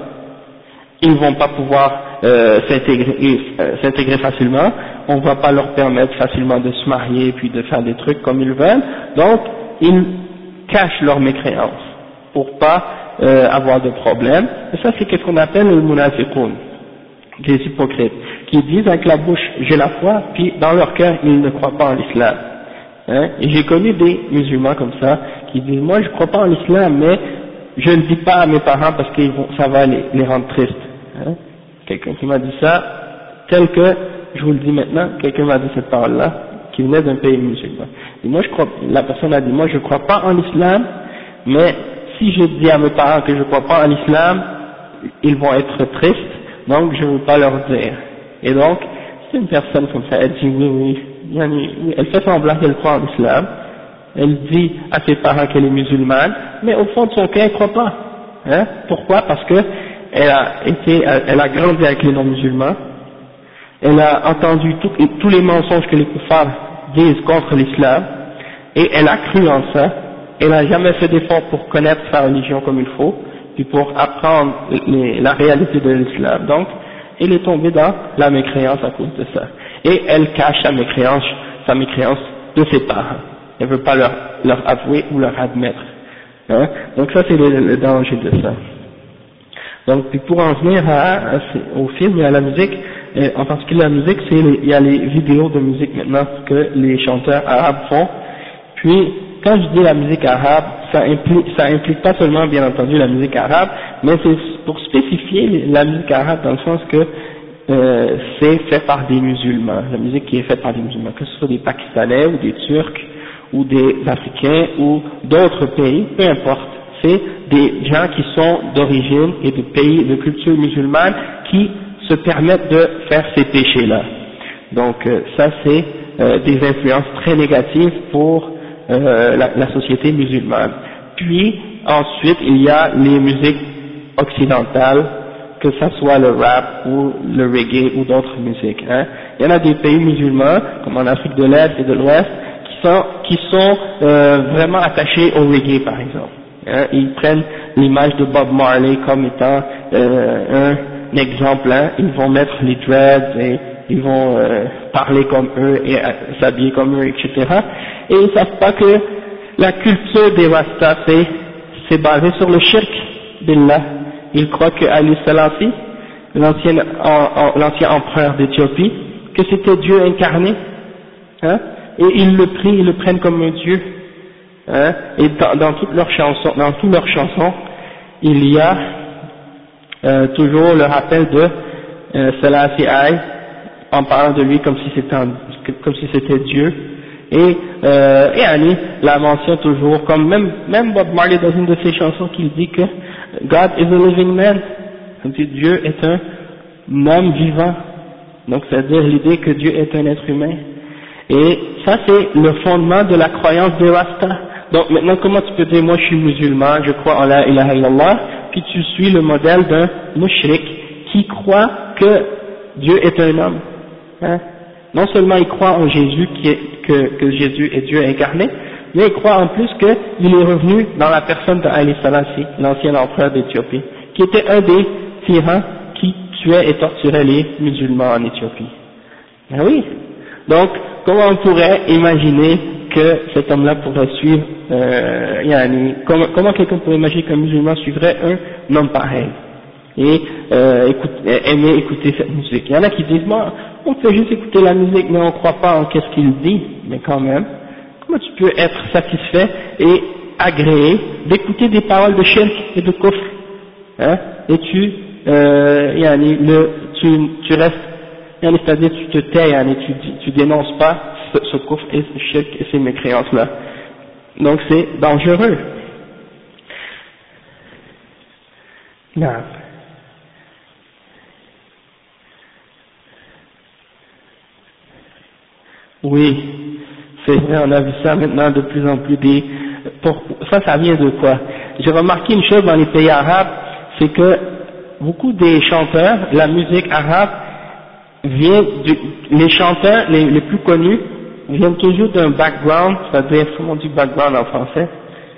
ils ne vont pas pouvoir euh, s'intégrer, euh, s'intégrer facilement, on ne va pas leur permettre facilement de se marier puis de faire des trucs comme ils veulent, donc ils cachent leur mécréance pour pas euh, avoir de problème. Et ça c'est ce qu'on appelle le munafiqun, des hypocrites, qui disent avec la bouche j'ai la foi, puis dans leur cœur ils ne croient pas en l'islam. Hein? Et j'ai connu des musulmans comme ça qui disent moi je crois pas en l'islam, mais je ne dis pas à mes parents parce que ça va les, les rendre tristes. Hein? Quelqu'un qui m'a dit ça, tel que je vous le dis maintenant, quelqu'un m'a dit cette parole-là, qui venait d'un pays musulman. Et moi je crois, la personne a dit moi je crois pas en l'islam, mais si je dis à mes parents que je crois pas en l'islam, ils vont être tristes, donc je ne veux pas leur dire. Et donc c'est une personne comme ça, elle dit oui oui. Elle fait semblant qu'elle croit en l'islam, elle dit à ses parents qu'elle est musulmane, mais au fond de son cœur elle ne croit pas. Hein? Pourquoi? Parce que elle a été, elle a grandi avec les non-musulmans, elle a entendu tout, tous les mensonges que les kuffars disent contre l'islam, et elle a cru en ça, elle n'a jamais fait d'effort pour connaître sa religion comme il faut, puis pour apprendre les, la réalité de l'islam. Donc, elle est tombée dans la mécréance à cause de ça. Et elle cache sa mécréance, sa mécréance de ses parents. Elle ne veut pas leur, leur avouer ou leur admettre. Hein? Donc ça c'est le, le danger de ça. Donc puis pour en venir à, à, au film et à la musique, et en particulier la musique, c'est les, il y a les vidéos de musique maintenant que les chanteurs arabes font. Puis quand je dis la musique arabe, ça implique, ça implique pas seulement bien entendu la musique arabe, mais c'est pour spécifier la musique arabe dans le sens que euh, c'est fait par des musulmans, la musique qui est faite par des musulmans, que ce soit des Pakistanais ou des Turcs ou des Africains ou d'autres pays, peu importe, c'est des gens qui sont d'origine et de pays de culture musulmane qui se permettent de faire ces péchés-là. Donc euh, ça c'est euh, des influences très négatives pour euh, la, la société musulmane. Puis ensuite il y a les musiques occidentales, que ça soit le rap ou le reggae ou d'autres musiques, hein, Il y en a des pays musulmans, comme en Afrique de l'Est et de l'Ouest, qui sont, qui sont euh, vraiment attachés au reggae par exemple. Hein, ils prennent l'image de Bob Marley comme étant euh, un exemple, hein. Ils vont mettre les dreads et ils vont euh, parler comme eux et euh, s'habiller comme eux, et cetera. Et ils ne savent pas que la culture des Rastas, c'est, c'est basé sur le shirk billah. Ils croient que Ali Selassie, l'ancien, l'ancien empereur d'Éthiopie, que c'était Dieu incarné, hein, et ils le prient, ils le prennent comme un Dieu. Hein, et dans, dans toutes leurs chansons, dans toutes leurs chansons, il y a euh, toujours le rappel de euh, Selassie I, en parlant de lui comme si c'était un, comme si c'était Dieu. Et euh, et Ali la mentionne toujours, comme même même Bob Marley dans une de ses chansons, qu'il dit que God is a living man, Dieu est un homme vivant. Donc c'est-à-dire l'idée que Dieu est un être humain. Et ça c'est le fondement de la croyance des Rastas. Donc maintenant, comment tu peux dire, moi je suis musulman, je crois en la ilaha illallah, puis tu suis le modèle d'un mushrik qui croit que Dieu est un homme, hein? Non seulement il croit en Jésus, qui est, que, que Jésus est Dieu incarné, mais il croit en plus qu'il est revenu dans la personne de Haïlé Selassie, l'ancien empereur d'Éthiopie, qui était un des tyrans qui tuait et torturait les musulmans en Éthiopie. Ben oui. Donc, comment on pourrait imaginer que cet homme-là pourrait suivre, euh, yani, comment, comment quelqu'un pourrait imaginer qu'un musulman suivrait un homme pareil et euh, écoute, aimer écouter cette musique? Il y en a qui disent, moi, on peut juste écouter la musique, mais on ne croit pas en qu'est-ce qu'il dit. Mais quand même, comment tu peux être satisfait et agréé d'écouter des paroles de shirk et de kufr, hein, et tu, euh, yani, le, tu, tu restes, yani, c'est-à-dire tu te tais, yani, tu, tu dénonces pas ce, ce kufr et ce shirk et ces mécréances-là. Donc c'est dangereux. Non. Oui, c'est vrai, on a vu ça maintenant de plus en plus. Des, pour, ça, ça vient de quoi? J'ai remarqué une chose dans les pays arabes, c'est que beaucoup des chanteurs, la musique arabe, vient du, les chanteurs les, les plus connus viennent toujours d'un background, c'est-à-dire, comment on dit background en français?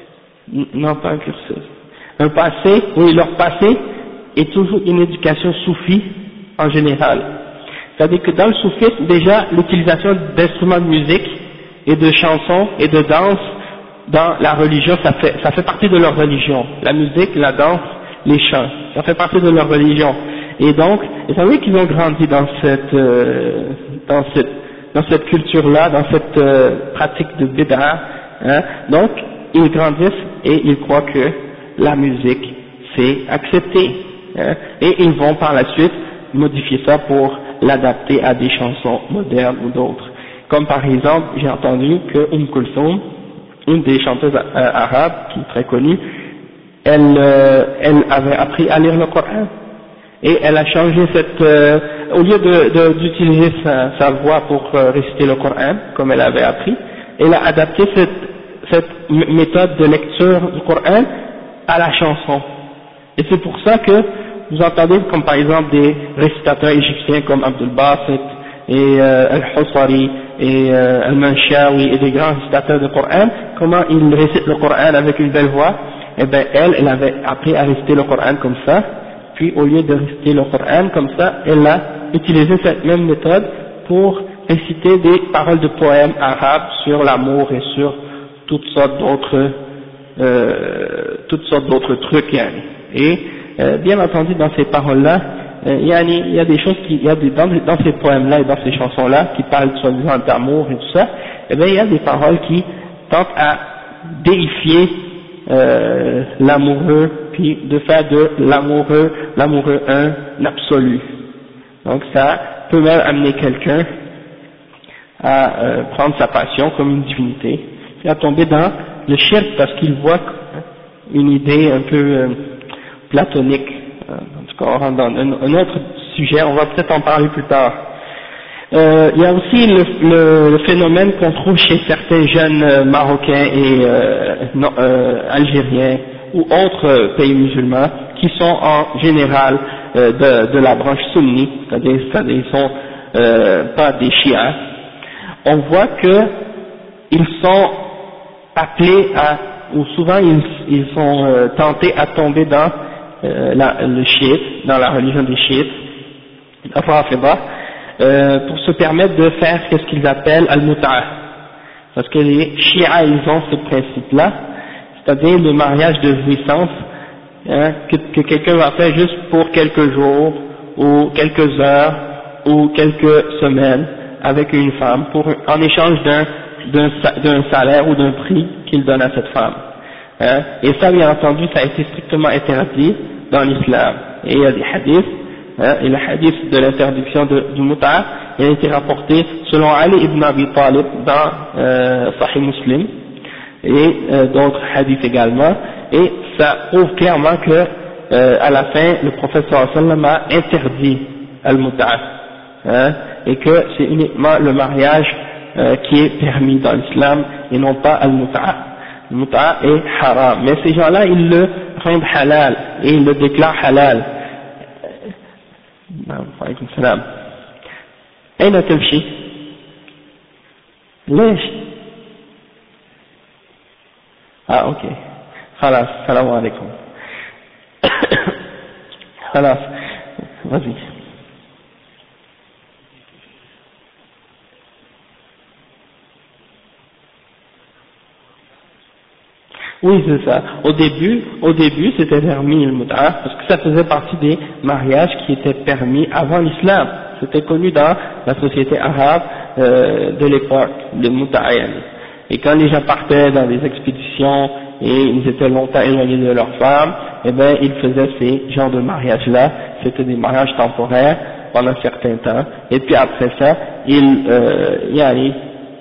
Non, pas un cursus. Un passé, oui, leur passé est toujours une éducation soufie en général. C'est-à-dire que dans le soufisme, déjà, l'utilisation d'instruments de musique et de chansons et de danse dans la religion, ça fait, ça fait partie de leur religion. La musique, la danse, les chants, ça fait partie de leur religion. Et donc, étant donné qu'ils ont grandi dans cette, euh, dans cette, dans cette culture-là, dans cette euh, pratique de bid'a, hein, donc, ils grandissent et ils croient que la musique, c'est accepté. Hein, et ils vont par la suite modifier ça pour l'adapter à des chansons modernes ou d'autres. Comme par exemple, j'ai entendu que Umm Kulthum, une des chanteuses euh, arabes qui est très connue, elle, euh, elle avait appris à lire le Coran et elle a changé cette, euh, au lieu de, de, d'utiliser sa, sa voix pour euh, réciter le Coran comme elle avait appris, elle a adapté cette, cette méthode de lecture du Coran à la chanson. Et c'est pour ça que vous entendez comme par exemple des récitateurs égyptiens comme Abdul Basit et euh, Al-Husari et euh, Al-Manshawi et des grands récitateurs de Coran, comment ils récitent le Coran avec une belle voix. Eh bien elle, elle avait appris à réciter le Coran comme ça, puis au lieu de réciter le Coran comme ça, elle a utilisé cette même méthode pour réciter des paroles de poèmes arabes sur l'amour et sur toutes sortes d'autres euh, toutes sortes d'autres trucs. Yani. Et euh, bien entendu dans ces paroles-là, euh, yani, il y a des choses qui, il y a des, dans, dans ces poèmes-là et dans ces chansons-là qui parlent soi-disant d'amour et tout ça, eh bien il y a des paroles qui tentent à déifier euh, l'amoureux, puis de faire de l'amoureux, l'amoureux un absolu. Donc ça peut même amener quelqu'un à euh, prendre sa passion comme une divinité, et à tomber dans le shirk parce qu'il voit une idée un peu euh, platonique. En tout cas, on rentre dans un, un autre sujet, on va peut-être en parler plus tard. Euh, il y a aussi le, le, le phénomène qu'on trouve chez certains jeunes euh, marocains et euh, non, euh, algériens ou autres euh, pays musulmans qui sont en général euh, de, de la branche sunni, c'est-à-dire, c'est-à-dire ils sont euh, pas des chiites, on voit que ils sont appelés à, ou souvent ils, ils sont euh, tentés à tomber dans euh, la, le chiite, dans la religion des chiites, Rafida, euh, pour se permettre de faire ce qu'ils appellent al-mut'a. Parce que les chiites, ils ont ce principe-là, c'est-à-dire le mariage de jouissance, hein, que, que quelqu'un va faire juste pour quelques jours, ou quelques heures, ou quelques semaines, avec une femme, pour, en échange d'un d'un salaire ou d'un prix qu'il donne à cette femme. Hein. Et ça, bien entendu, ça a été strictement interdit dans l'islam. Et il y a des hadiths, hein, et le hadith de l'interdiction du mut'a, il a été rapporté selon Ali ibn Abi Talib dans euh, Sahih Muslim, et euh, d'autres hadiths également, et ça prouve clairement que euh, à la fin, le prophète sallallahu alayhi wa sallam a interdit al-mut'a, hein, et que c'est uniquement le mariage Euh, qui est permis dans l'islam et non pas al-mut'a. Le mut'a est haram, mais ces gens-là ils le rendent halal et ils le déclarent halal. Alaykoum salam. أين تمشي؟ ليش؟ ah ok خلاص السلام عليكم خلاص vas-y. Oui, c'est ça. Au début, au début, c'était permis le mut'a, parce que ça faisait partie des mariages qui étaient permis avant l'islam. C'était connu dans la société arabe euh, de l'époque, le mut'a. Et quand les gens partaient dans des expéditions et ils étaient longtemps éloignés de leurs femmes, eh ben ils faisaient ces genres de mariages-là. C'était des mariages temporaires pendant un certain temps. Et puis après ça, ils, euh, il,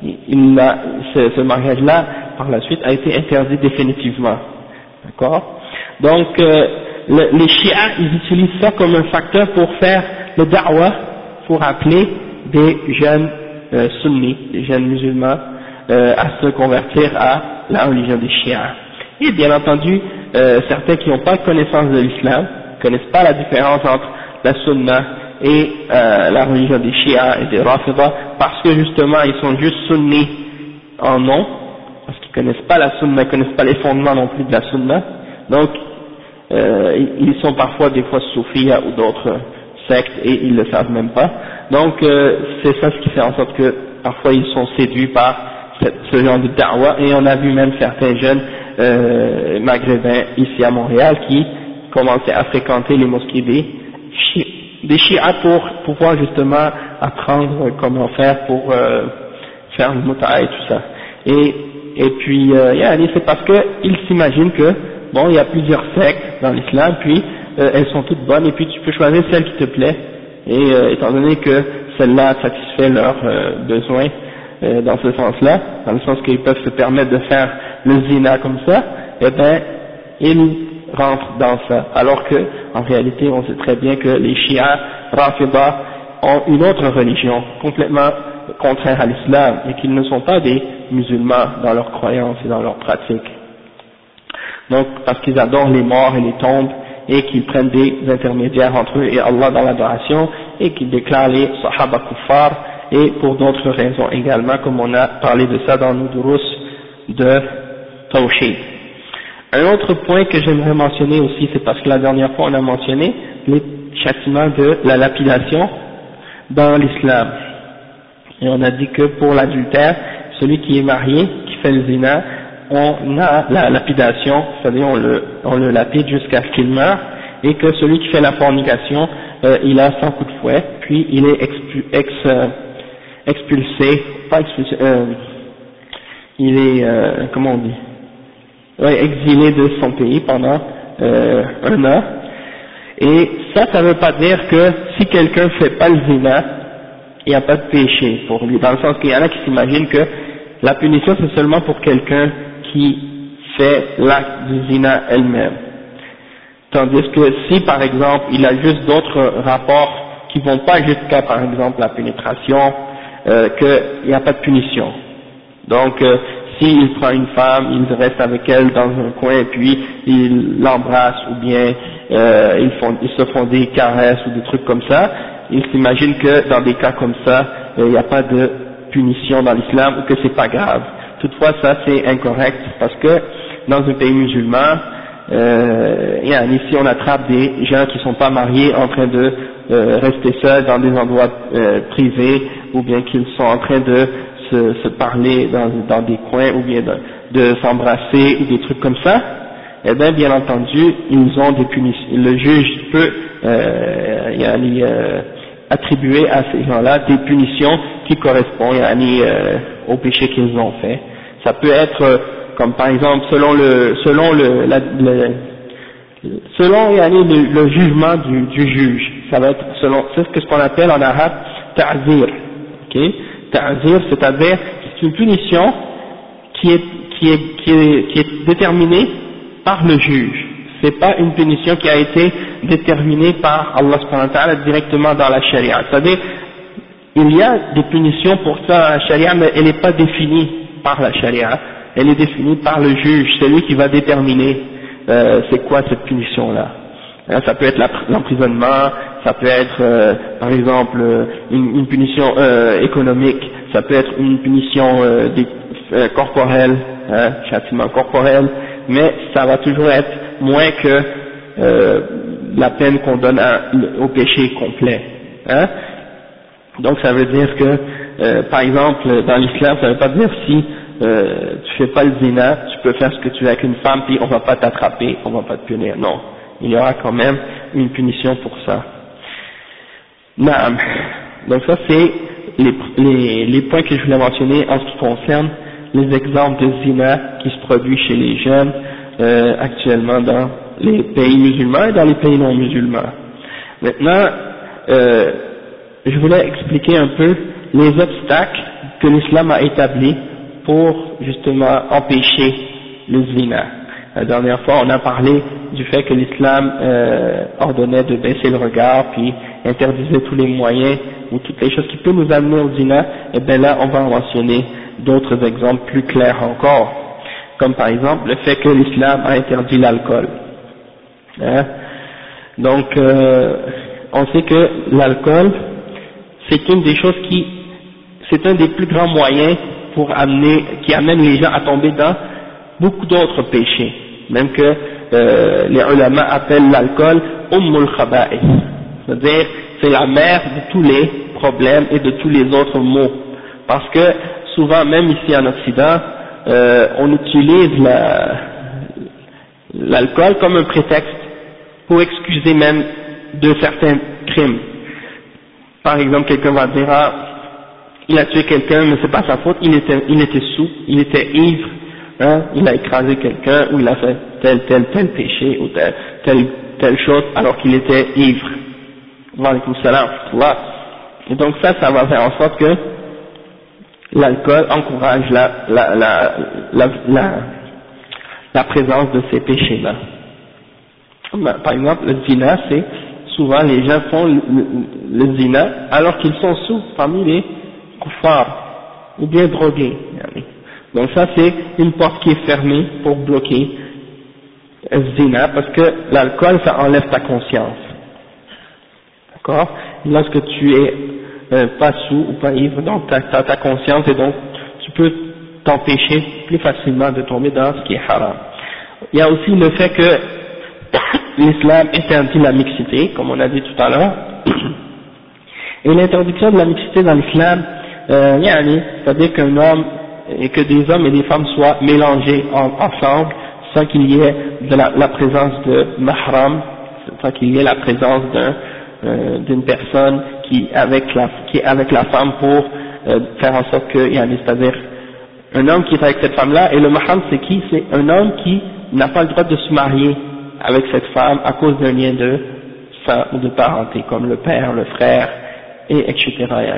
il a, ce, ce mariage-là, par la suite, a été interdit définitivement. D'accord? Donc, euh, le, les chiites, ils utilisent ça comme un facteur pour faire le da'wah, pour appeler des jeunes euh, sunnis, des jeunes musulmans, euh, à se convertir à la religion des chiites. Et bien entendu, euh, certains qui n'ont pas connaissance de l'islam, connaissent pas la différence entre la sunna et euh, la religion des chiites et des rafida, parce que justement, ils sont juste sunnis en nom, parce qu'ils connaissent pas la sunna, ils connaissent pas les fondements non plus de la sunna, donc euh, ils sont parfois des fois soufis ou d'autres sectes et ils le savent même pas. Donc euh, c'est ça ce qui fait en sorte que parfois ils sont séduits par cette, ce genre de da'wah, et on a vu même certains jeunes euh, maghrébins ici à Montréal qui commençaient à fréquenter les mosquées des chiites, des chiites pour pouvoir justement apprendre comment faire pour euh, faire le mut'a et tout ça. Et Et puis, euh, yani, c'est parce qu'ils s'imaginent que, bon, il y a plusieurs sectes dans l'islam, puis euh, elles sont toutes bonnes, et puis tu peux choisir celle qui te plaît, et euh, étant donné que celle-là satisfait leurs euh, besoins euh, dans ce sens-là, dans le sens qu'ils peuvent se permettre de faire le zina comme ça, eh ben, ils rentrent dans ça. Alors que, en réalité, on sait très bien que les chiites, rafida, ont une autre religion, complètement contraire à l'islam, et qu'ils ne sont pas des musulmans dans leurs croyances et dans leurs pratiques. Donc, parce qu'ils adorent les morts et les tombes, et qu'ils prennent des intermédiaires entre eux et Allah dans l'adoration, et qu'ils déclarent les sahaba kuffar, et pour d'autres raisons également, comme on a parlé de ça dans nos durus de Tawhid. Un autre point que j'aimerais mentionner aussi, c'est parce que la dernière fois on a mentionné les châtiments de la lapidation dans l'islam. Et on a dit que pour l'adultère, celui qui est marié, qui fait le zina, on a la lapidation, c'est-à-dire on le, on le lapide jusqu'à ce qu'il meure, et que celui qui fait la fornication, euh, il a cent coups de fouet, puis il est expu, ex, euh, expulsé, pas expulsé, euh, il est, euh, comment on dit, ouais, exilé de son pays pendant euh, un an. Et ça, ça ne veut pas dire que si quelqu'un ne fait pas le zina, il n'y a pas de péché pour lui, dans le sens qu'il y en a qui s'imaginent que la punition c'est seulement pour quelqu'un qui fait l'acte du zina elle-même. Tandis que si par exemple il a juste d'autres rapports qui vont pas jusqu'à par exemple la pénétration, euh, qu'il n'y a pas de punition. Donc euh, s'il prend une femme, il reste avec elle dans un coin et puis il l'embrasse ou bien euh, ils, font, ils se font des caresses ou des trucs comme ça, ils s'imaginent que dans des cas comme ça, il n'y a pas de punition dans l'islam ou que c'est pas grave. Toutefois, ça c'est incorrect parce que dans un pays musulman, euh, ici on attrape des gens qui sont pas mariés en train de euh, rester seuls dans des endroits euh, privés, ou bien qu'ils sont en train de se, se parler dans, dans des coins, ou bien de, de s'embrasser ou des trucs comme ça. Eh bien, bien entendu, ils ont des punitions. Le juge peut euh, yani, euh, attribuer à ces gens-là des punitions qui correspondent yani, euh, au péché qu'ils ont fait. Ça peut être euh, comme par exemple selon le selon le, la, le selon yani, le, le jugement du, du juge. Ça va être selon c'est ce qu'on appelle en arabe ta'zir. Ok, ta'zir, c'est-à-dire c'est une punition qui est qui est qui est qui est déterminée par le juge. C'est pas une punition qui a été déterminée par Allah subhanahu wa ta'ala directement dans la charia. C'est-à-dire, il y a des punitions pour ça dans la charia, mais elle n'est pas définie par la charia. Elle est définie par le juge. C'est lui qui va déterminer euh, c'est quoi cette punition-là. Hein, ça peut être l'emprisonnement, ça peut être euh, par exemple une, une punition euh, économique, ça peut être une punition euh, des, euh, corporelle, hein, châtiment corporel, mais ça va toujours être moins que euh, la peine qu'on donne à, au péché complet. Hein. Donc ça veut dire que, euh, par exemple, dans l'islam, ça ne veut pas dire si euh, tu fais pas le zina, tu peux faire ce que tu veux avec une femme, puis on va pas t'attraper, on va pas te punir. Non, il y aura quand même une punition pour ça. Naam. Donc ça c'est les, les, les points que je voulais mentionner en ce qui concerne les exemples de zina qui se produisent chez les jeunes euh, actuellement dans les pays musulmans et dans les pays non musulmans. Maintenant, euh, je voulais expliquer un peu les obstacles que l'islam a établis pour justement empêcher le zina. La dernière fois, on a parlé du fait que l'islam euh, ordonnait de baisser le regard, puis interdisait tous les moyens ou toutes les choses qui peuvent nous amener au zina. Et bien là, on va en mentionner d'autres exemples plus clairs encore, comme par exemple le fait que l'islam a interdit l'alcool. Hein? Donc, euh, on sait que l'alcool, c'est une des choses qui, c'est un des plus grands moyens pour amener, qui amène les gens à tomber dans beaucoup d'autres péchés, même que euh, les ulama appellent l'alcool ummul khaba'is, c'est-à-dire c'est la mère de tous les problèmes et de tous les autres maux, parce que souvent même ici en Occident, euh, on utilise l'alcool comme un prétexte pour excuser même de certains crimes. Par exemple, quelqu'un va dire ah, il a tué quelqu'un mais c'est pas sa faute, il était, il était saoul, il était ivre, hein, il a écrasé quelqu'un ou il a fait tel tel tel péché ou tel, telle telle chose alors qu'il était ivre. Wa alaykoum salam. Et donc ça, ça va faire en sorte que l'alcool encourage la, la, la, la, la, la présence de ces péchés-là. Par exemple, le zina, c'est souvent les gens font le, le, le zina alors qu'ils sont sous parmi les koufars ou bien drogués. Donc ça, c'est une porte qui est fermée pour bloquer le zina parce que l'alcool, ça enlève ta conscience. D'accord? Lorsque tu es euh, pas sous ou pas ivre, donc tu as ta conscience et donc tu peux t'empêcher plus facilement de tomber dans ce qui est haram. Il y a aussi le fait que l'islam interdit la mixité, comme on a dit tout à l'heure, et l'interdiction de la mixité dans l'islam, euh, c'est-à-dire qu'un homme et que des hommes et des femmes soient mélangés en, ensemble sans qu'il y ait de la, la présence de mahram, sans qu'il y ait la présence d'un euh, d'une personne qui avec la qui est avec la femme pour euh, faire en sorte que c'est-à-dire un homme qui est avec cette femme-là, et le mahram c'est qui? C'est un homme qui n'a pas le droit de se marier avec cette femme à cause d'un lien de sang ou de parenté, comme le père, le frère, et etc.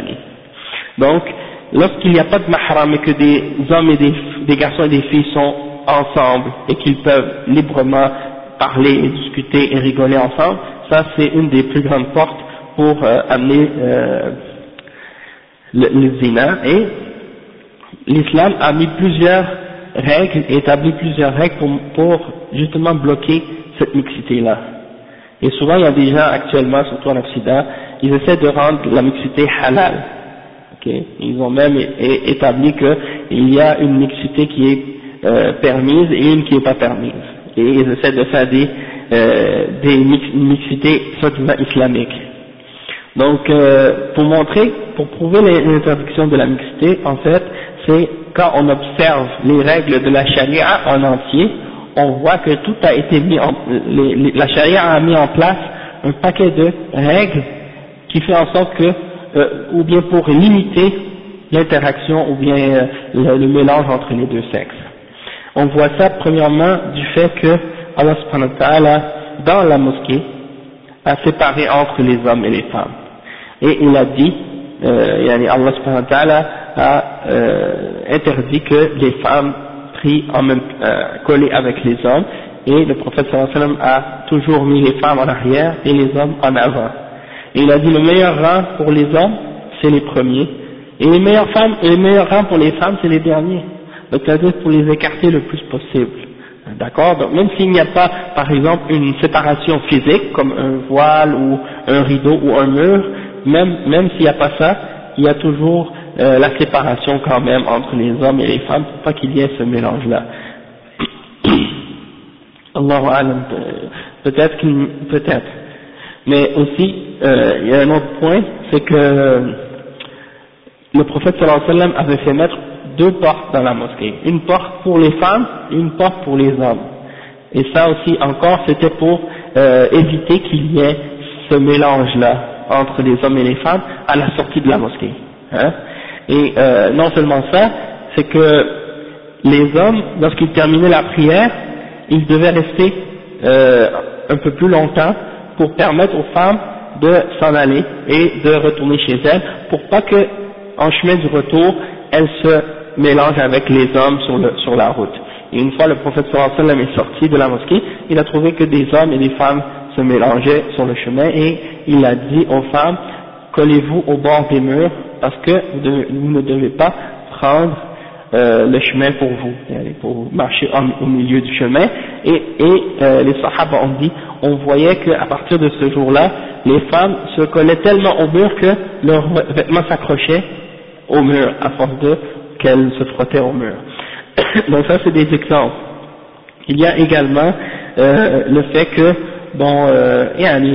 Donc, lorsqu'il n'y a pas de mahram et que des hommes et des, des garçons et des filles sont ensemble et qu'ils peuvent librement parler et discuter et rigoler ensemble, ça c'est une des plus grandes portes pour euh, amener euh, le, le zina. Et l'islam a mis plusieurs règles, établi plusieurs règles pour, pour justement bloquer cette mixité-là. Et souvent il y a des gens actuellement, surtout en Occident, ils essaient de rendre la mixité halal. Okay. Ils ont même é établi qu'il y a une mixité qui est euh, permise et une qui n'est pas permise. Et ils essaient de faire des, euh, des mix mixités soi-disant islamiques. Donc, euh, pour montrer, pour prouver l'interdiction de la mixité, en fait, c'est quand on observe les règles de la charia en entier, on voit que tout a été mis en, les, les, la charia a mis en place un paquet de règles qui fait en sorte que Euh, ou bien pour limiter l'interaction ou bien euh, le, le mélange entre les deux sexes. On voit ça premièrement du fait que Allah subhanahu wa ta'ala dans la mosquée a séparé entre les hommes et les femmes. Et il a dit, euh, yani Allah subhanahu wa ta'ala a euh, interdit que les femmes prient en même euh, collées avec les hommes, et le prophète sallallahu alayhi wa sallam a toujours mis les femmes en arrière et les hommes en avant. Et il a dit le meilleur rang pour les hommes, c'est les premiers, et les meilleures femmes, et les meilleurs rangs pour les femmes, c'est les derniers. C'est-à-dire pour les écarter le plus possible. D'accord? Donc même s'il n'y a pas, par exemple, une séparation physique, comme un voile ou un rideau ou un mur, même, même s'il n'y a pas ça, il y a toujours euh, la séparation quand même entre les hommes et les femmes, pour pas qu'il y ait ce mélange-là. Allahu a'lam, peut-être qu'il, peut-être. Mais aussi, euh, il y a un autre point, c'est que euh, le prophète sallallahu alayhi wa sallam avait fait mettre deux portes dans la mosquée, une porte pour les femmes et une porte pour les hommes. Et ça aussi encore, c'était pour euh, éviter qu'il y ait ce mélange-là entre les hommes et les femmes à la sortie de la mosquée. Hein. Et euh, non seulement ça, c'est que les hommes, lorsqu'ils terminaient la prière, ils devaient rester euh, un peu plus longtemps pour permettre aux femmes de s'en aller et de retourner chez elles, pour pas que, en chemin du retour, elles se mélangent avec les hommes sur, le, sur la route. Et une fois le prophète sallallahu alayhi wa sallam est sorti de la mosquée, il a trouvé que des hommes et des femmes se mélangeaient sur le chemin, et il a dit aux femmes, collez-vous au bord des murs, parce que vous, devez, vous ne devez pas prendre Euh, le chemin pour vous, pour marcher au milieu du chemin, et, et euh, les sahaba ont dit, on voyait qu'à partir de ce jour-là, les femmes se collaient tellement au mur que leurs vêtements s'accrochaient au mur, à force de qu'elles se frottaient au mur. Donc ça c'est des exemples. Il y a également euh, le fait que, bon, euh, yani,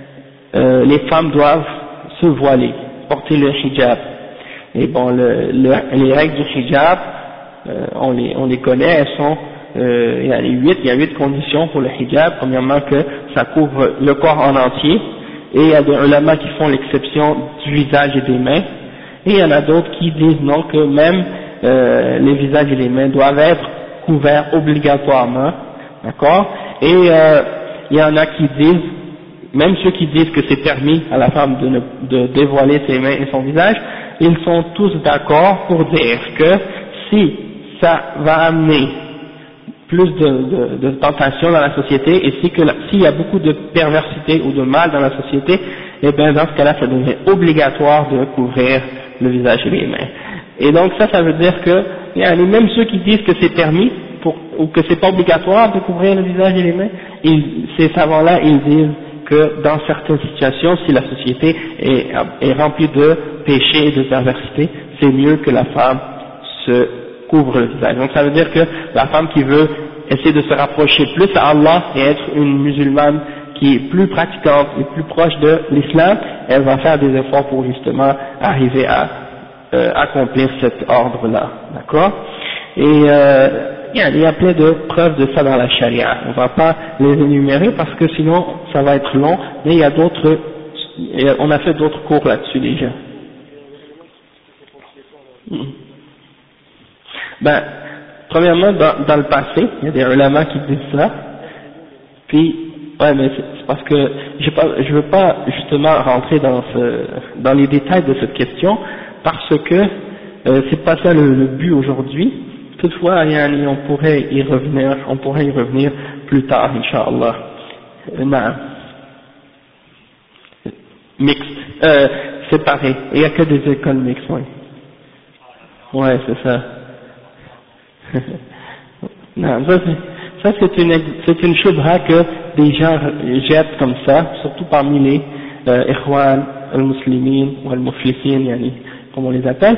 euh, les femmes doivent se voiler, porter le hijab. Et bon, le, le, les règles du hijab, euh, on, les, on les connaît, elles sont, euh, il y a les huit, il y a huit conditions pour le hijab. Premièrement, que ça couvre le corps en entier, et il y a des ulama qui font l'exception du visage et des mains, et il y en a d'autres qui disent non, que même euh, les visages et les mains doivent être couverts obligatoirement, d'accord, et euh, il y en a qui disent, même ceux qui disent que c'est permis à la femme de, ne, de dévoiler ses mains et son visage, ils sont tous d'accord pour dire que si ça va amener plus de, de, de tentation dans la société, et si que s'il y a beaucoup de perversité ou de mal dans la société, eh bien dans ce cas-là, ça devient obligatoire de couvrir le visage et les mains. Et donc ça, ça veut dire que même ceux qui disent que c'est permis pour, ou que c'est pas obligatoire de couvrir le visage et les mains, ils, ces savants-là, ils disent que dans certaines situations, si la société est, est remplie de péchés et de perversité, c'est mieux que la femme se couvre le visage. Donc ça veut dire que la femme qui veut essayer de se rapprocher plus à Allah et être une musulmane qui est plus pratiquante et plus proche de l'islam, elle va faire des efforts pour justement arriver à euh, accomplir cet ordre-là. D'accord? Et euh, il y a plein de preuves de ça dans la charia. On ne va pas les énumérer parce que sinon ça va être long, mais il y a d'autres, on a fait d'autres cours là-dessus déjà. Ben, premièrement, dans, dans le passé, il y a des ulama qui disent ça, puis, ouais, mais c'est parce que je ne veux pas justement rentrer dans, ce, dans les détails de cette question, parce que euh, c'est pas ça le, le but aujourd'hui. Toutefois, yani, on pourrait y revenir, on pourrait y revenir plus tard, Inch'Allah. Euh, mixte, euh, séparé. Il n'y a que des écoles mixtes, oui. Ouais, c'est ça. Non, ça c'est, ça c'est une, c'est une shubha que des gens jettent comme ça, surtout parmi les euh, ikhwan al-muslimin ou al-muflisin, yani, comme on les appelle.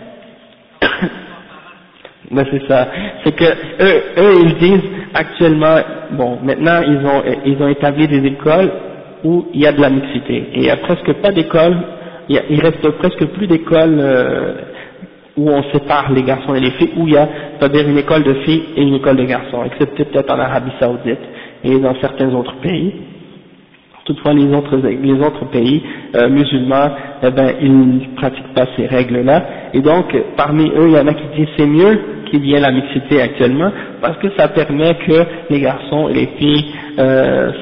Ben c'est ça, c'est que eux, eux ils disent actuellement, bon maintenant ils ont ils ont établi des écoles où il y a de la mixité et il y a presque pas d'écoles, il, y a, il reste presque plus d'écoles euh, où on sépare les garçons et les filles, où il y a, c'est-à-dire une école de filles et une école de garçons, excepté peut-être en Arabie Saoudite et dans certains autres pays. Toutefois, les autres, les autres pays euh, musulmans, eh ben, ils ne pratiquent pas ces règles-là. Et donc, parmi eux, il y en a qui disent c'est mieux qu'il y ait la mixité actuellement, parce que ça permet que les garçons et les filles euh,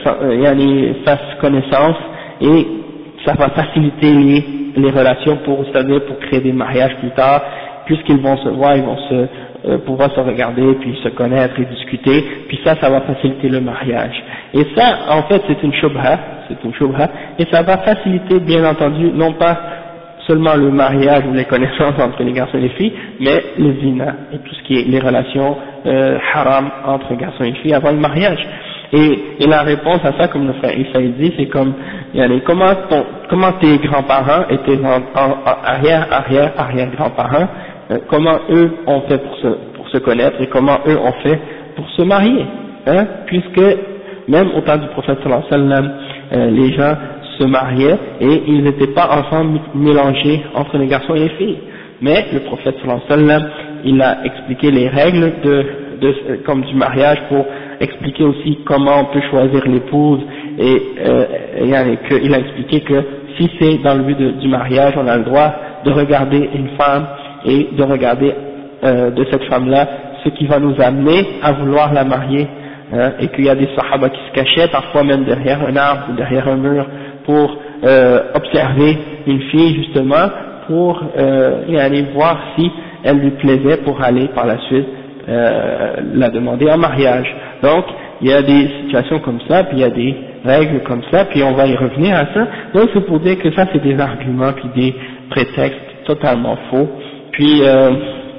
fassent connaissance et ça va faciliter les, les relations pour, c'est-à-dire pour créer des mariages plus tard, puisqu'ils vont se voir, ils vont se euh, pouvoir se regarder, puis se connaître et discuter, puis ça, ça va faciliter le mariage. Et ça, en fait, c'est une shubha, c'est une shubha, et ça va faciliter, bien entendu, non pas seulement le mariage ou les connaissances entre les garçons et les filles, mais le zina et tout ce qui est les relations euh, haram entre garçons et filles avant le mariage. Et, et la réponse à ça, comme le frère Issa dit, c'est comme, comment, ton, comment tes grands-parents et tes en, en, arrière, arrière, arrière grands-parents, euh, comment eux ont fait pour se, pour se connaître et comment eux ont fait pour se marier, hein, puisque même au temps du prophète sallallahu alayhi wa sallam, euh, les gens se mariaient et ils n'étaient pas ensemble mélangés entre les garçons et les filles. Mais le prophète sallallahu alayhi wa sallam, il a expliqué les règles de, de, comme du mariage pour expliquer aussi comment on peut choisir l'épouse et euh, il a expliqué que si c'est dans le but de, du mariage, on a le droit de regarder une femme et de regarder euh, de cette femme-là ce qui va nous amener à vouloir la marier. Hein, et qu'il y a des sahaba qui se cachaient parfois même derrière un arbre ou derrière un mur pour euh, observer une fille justement pour euh, et aller voir si elle lui plaisait pour aller par la suite euh, la demander en mariage. Donc il y a des situations comme ça, puis il y a des règles comme ça, puis on va y revenir à ça. Donc c'est pour dire que ça c'est des arguments puis des prétextes totalement faux. Puis euh,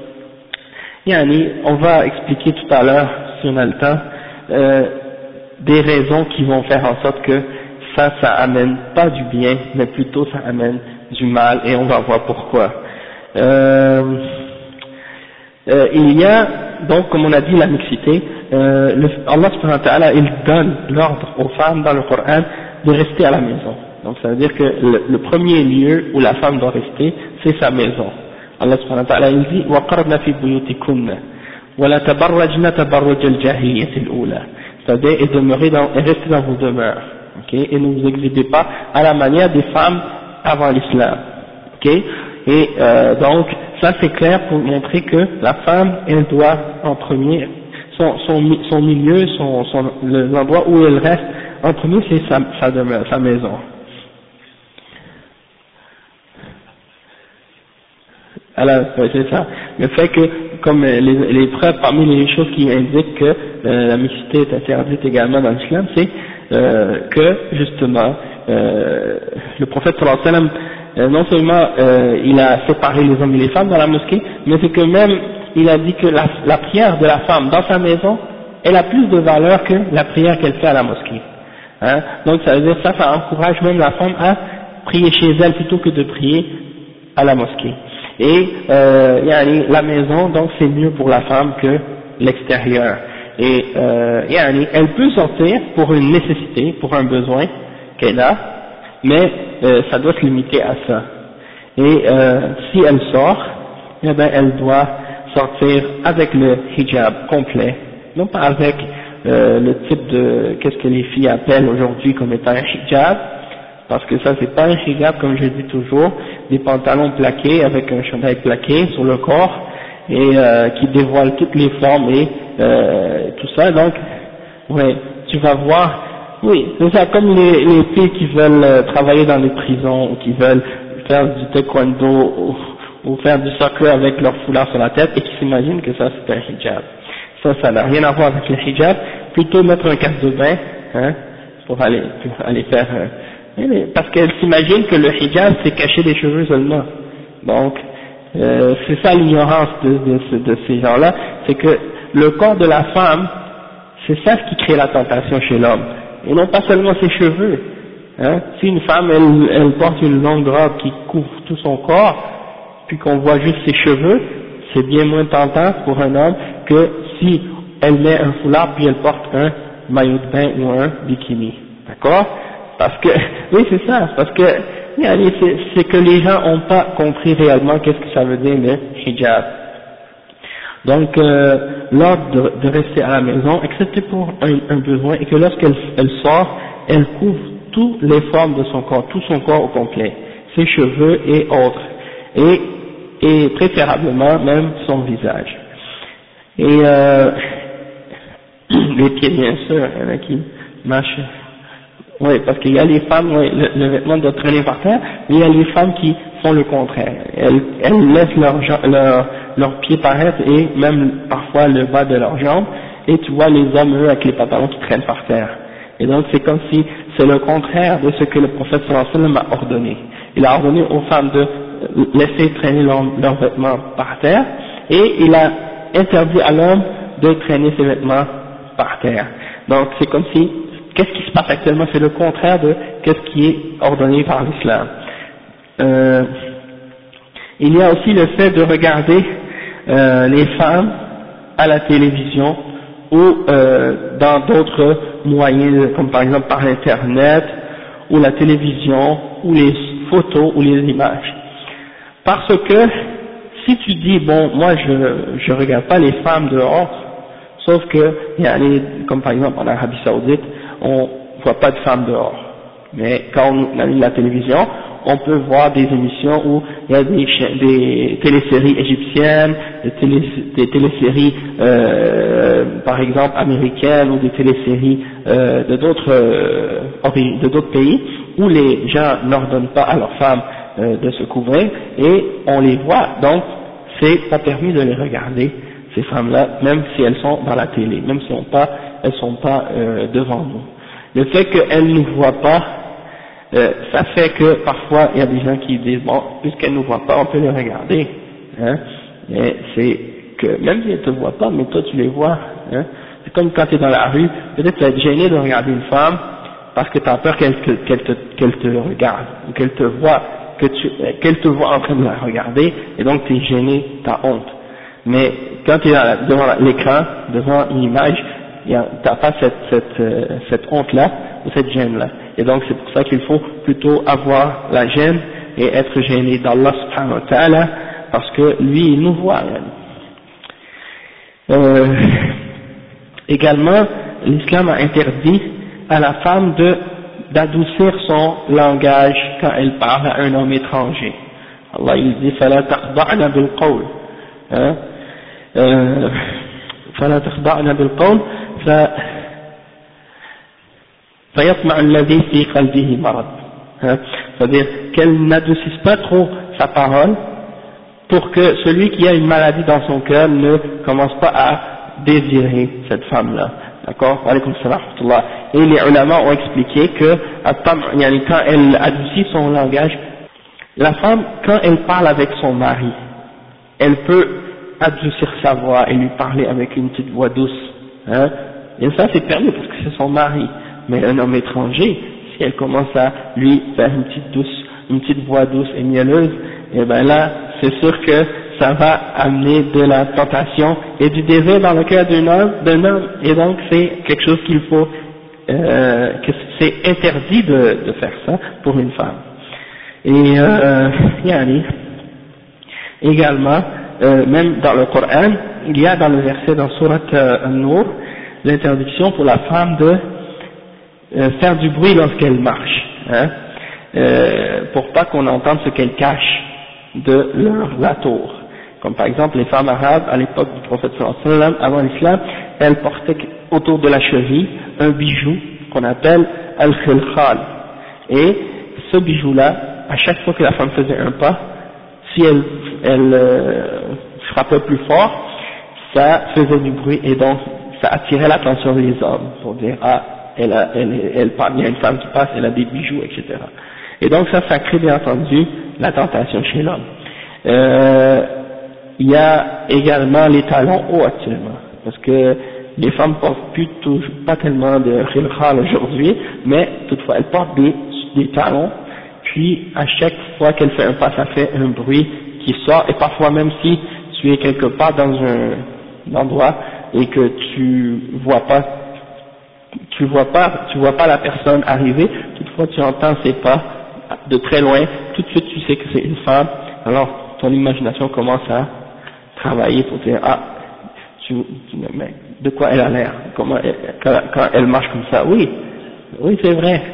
yani, on va expliquer tout à l'heure si on a le temps Euh, des raisons qui vont faire en sorte que ça, ça amène pas du bien, mais plutôt ça amène du mal, et on va voir pourquoi. Euh, euh, il y a, donc, comme on a dit, la mixité. Euh, le, Allah subhanahu wa ta'ala, il donne l'ordre aux femmes dans le Coran de rester à la maison. Donc, ça veut dire que le, le premier lieu où la femme doit rester, c'est sa maison. Allah subhanahu wa ta'ala, il dit, وَقَرْنَ فِي بُيُوتِكُنَّ ولا تبرجن تبرج الجاهلية الأولى, c'est-à-dire et demeurer dans, et rester dans vos demeures, ok, et ne vous exhibez pas à la manière des femmes avant l'islam, ok, et euh, donc ça c'est clair pour montrer que la femme elle doit en premier, son, son, son milieu, son, son, l'endroit où elle reste en premier c'est sa, sa demeure, sa maison. Alors, c'est ça. Le fait que, comme les, les preuves, parmi les choses qui indiquent que euh, la mixité est interdite également dans l'islam, c'est euh, que, justement, euh, le prophète sallallahu alayhi wa sallam, euh, non seulement euh, il a séparé les hommes et les femmes dans la mosquée, mais c'est que même, il a dit que la, la prière de la femme dans sa maison, elle a plus de valeur que la prière qu'elle fait à la mosquée. Hein? Donc, ça veut dire ça, ça encourage même la femme à prier chez elle plutôt que de prier à la mosquée. Et euh, yani, la maison, donc c'est mieux pour la femme que l'extérieur. Et euh, yani, elle peut sortir pour une nécessité, pour un besoin qu'elle a, mais euh, ça doit se limiter à ça. Et euh, si elle sort, eh ben, elle doit sortir avec le hijab complet, non pas avec euh, le type de, qu'est-ce que les filles appellent aujourd'hui comme étant un hijab, parce que ça c'est pas un hijab comme je dis toujours, des pantalons plaqués avec un chandail plaqué sur le corps et euh, qui dévoile toutes les formes et euh, tout ça. Donc, ouais, tu vas voir, oui, c'est ça, comme les, les filles qui veulent euh, travailler dans les prisons ou qui veulent faire du taekwondo ou, ou faire du soccer avec leur foulard sur la tête et qui s'imaginent que ça c'est un hijab. Ça, ça n'a rien à voir avec le hijab, plutôt mettre un casque de bain, hein, pour aller, pour aller faire... Euh, parce qu'elle s'imagine que le hijab c'est cacher les cheveux seulement. Donc euh, c'est ça l'ignorance de, de, de ces gens-là, c'est que le corps de la femme, c'est ça ce qui crée la tentation chez l'homme, et non pas seulement ses cheveux. Hein? Si une femme, elle, elle porte une longue robe qui couvre tout son corps, puis qu'on voit juste ses cheveux, c'est bien moins tentant pour un homme que si elle met un foulard puis elle porte un maillot de bain ou un bikini. D'accord? Parce que, oui c'est ça, parce que c'est que les gens n'ont pas compris réellement qu'est-ce que ça veut dire le hijab. Donc euh, l'ordre de, de rester à la maison, excepté pour un, un besoin, et que lorsqu'elle elle sort, elle couvre toutes les formes de son corps, tout son corps au complet, ses cheveux et autres, et, et préférablement même son visage. Et euh, les pieds bien sûr, il y en a qui marchent. Oui, parce qu'il y a les femmes, oui, le, le vêtement doit traîner par terre, mais il y a les femmes qui font le contraire. Elles, elles laissent leurs leur, leur pieds paraître et même parfois le bas de leurs jambes, et tu vois les hommes, eux, avec les pantalons qui traînent par terre. Et donc c'est comme si c'est le contraire de ce que le prophète sallallahu alayhi wa sallam a ordonné. Il a ordonné aux femmes de laisser traîner leurs leur vêtements par terre, et il a interdit à l'homme de traîner ses vêtements par terre. Donc c'est comme si, qu'est-ce qui se passe actuellement, c'est le contraire de qu'est-ce qui est ordonné par l'islam. Euh, il y a aussi le fait de regarder euh, les femmes à la télévision ou euh, dans d'autres moyens, comme par exemple par internet, ou la télévision, ou les photos, ou les images. Parce que si tu dis, bon, moi je je regarde pas les femmes dehors, sauf que, il y a les, comme par exemple en Arabie Saoudite, on voit pas de femmes dehors. Mais quand on allume la télévision, on peut voir des émissions où il y a des, des téléséries égyptiennes, des, télé, des téléséries euh, par exemple américaines ou des téléséries euh, de d'autres euh, de d'autres pays où les gens n'ordonnent pas à leurs femmes euh, de se couvrir et on les voit. Donc c'est pas permis de les regarder, ces femmes-là, même si elles sont dans la télé, même si elles sont pas, elles sont pas euh, devant nous. Le fait qu'elles ne nous voient pas, euh, ça fait que parfois il y a des gens qui disent bon, puisqu'elles ne nous voient pas, on peut les regarder. Hein, mais c'est que même si elles ne te voient pas, mais toi tu les vois. Hein, c'est comme quand tu es dans la rue, peut-être tu vas être gêné de regarder une femme parce que tu as peur qu'elle te, qu'elle te, qu'elle te regarde ou qu'elle te voit, que tu, qu'elle te voit en train de la regarder et donc tu es gêné, tu as honte. Mais quand tu es devant l'écran, devant une image, tu n'as pas cette, cette, euh, cette honte-là ou cette gêne-là. Et donc c'est pour ça qu'il faut plutôt avoir la gêne et être gêné d'Allah subhanahu wa ta'ala, parce que lui il nous voit. Euh, également, l'islam a interdit à la femme de d'adoucir son langage quand elle parle à un homme étranger. Allah il dit فَلَا تَخْضَعْنَ بِالْقَوْلِ hein euh, فَلَا تَخْضَعْنَ بِالْقَوْلِ فَيَطْمَعُ الَّذِي فِي قَلْبِهِ مَرَضٌ hein, c'est-à-dire qu'elle n'adoucisse pas trop sa parole pour que celui qui a une maladie dans son cœur ne commence pas à désirer cette femme-là. D'accord? Alaykoum salam wa rahmatullah. Et les ulama ont expliqué que quand elle adoucit son langage, la femme, quand elle parle avec son mari, elle peut adoucir sa voix et lui parler avec une petite voix douce. Hein? Et ça c'est permis parce que c'est son mari. Mais un homme étranger, si elle commence à lui faire une petite douce, une petite voix douce et mielleuse, et ben là, c'est sûr que ça va amener de la tentation et du désir dans le cœur d'un homme, d'un homme, et donc c'est quelque chose qu'il faut, euh, que c'est interdit de, de faire ça pour une femme. Et euh, yani, également, euh, même dans le Coran, il y a dans le verset dans Surat euh, An-Nur l'interdiction pour la femme de euh, faire du bruit lorsqu'elle marche, hein, euh, pour pas qu'on entende ce qu'elle cache de leur la tour. Comme par exemple les femmes arabes à l'époque du prophète sallallahu alayhi wa sallam, avant l'islam, elles portaient autour de la cheville un bijou qu'on appelle al-khilkhal. Et ce bijou-là, à chaque fois que la femme faisait un pas, si elle, elle euh, frappait plus fort, ça faisait du bruit et donc ça attirait l'attention des hommes pour dire ah elle a, elle, elle parle, il y a une femme qui passe, elle a des bijoux, et cetera. Et donc ça, ça crée bien entendu la tentation chez l'homme. Euh, il y a également les talons hauts actuellement, parce que les femmes portent plus tout, pas tellement de khilkhal aujourd'hui, mais toutefois elles portent des des talons, puis à chaque fois qu'elle fait un pas, ça fait un bruit qui sort, et parfois même si tu es quelque part dans un endroit et que tu vois pas, tu vois pas, tu vois pas la personne arriver, toutefois tu entends ses pas de très loin, tout de suite tu sais que c'est une femme, alors ton imagination commence à travailler pour dire, ah, tu, tu, mais de quoi elle a l'air, comment elle, quand, quand elle marche comme ça, oui, oui c'est vrai,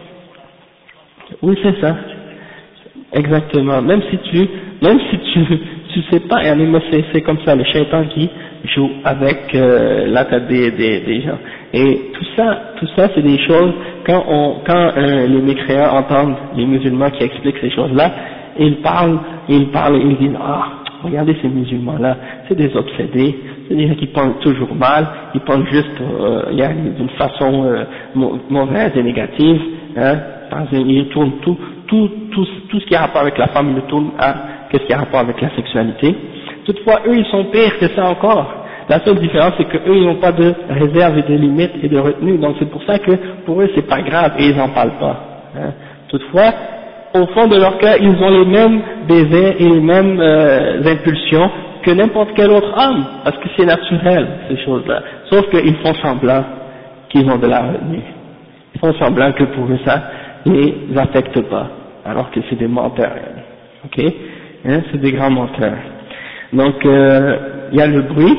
oui c'est ça, exactement, même si tu, même si tu, tu sais pas, mais c'est, c'est comme ça, le shaitan qui joue avec euh, la tête des, des, des gens, et tout ça, tout ça c'est des choses, quand on, quand euh, les mécréants entendent les musulmans qui expliquent ces choses-là, ils parlent, ils parlent, ils disent, ah, regardez ces musulmans-là, c'est des obsédés, c'est des gens qui pensent toujours mal, ils pensent juste euh, d'une façon euh, mauvaise et négative, hein, ils tournent tout, tout, tout, tout ce qui a rapport avec la femme, ils le tournent à qu'est-ce qui a rapport avec la sexualité. Toutefois, eux, ils sont pires que ça encore. La seule différence, c'est que eux, ils n'ont pas de réserve et de limites et de retenue, donc c'est pour ça que pour eux, c'est pas grave et ils n'en parlent pas. Hein. Toutefois, au fond de leur cœur, ils ont les mêmes désirs et les mêmes euh, impulsions que n'importe quel autre homme, parce que c'est naturel, ces choses-là. Sauf qu'ils font semblant qu'ils ont de la retenue. Ils font semblant que pour eux, ça ne les affecte pas, alors que c'est des menteurs. Ok, hein, c'est des grands menteurs. Donc, euh, il y a le bruit,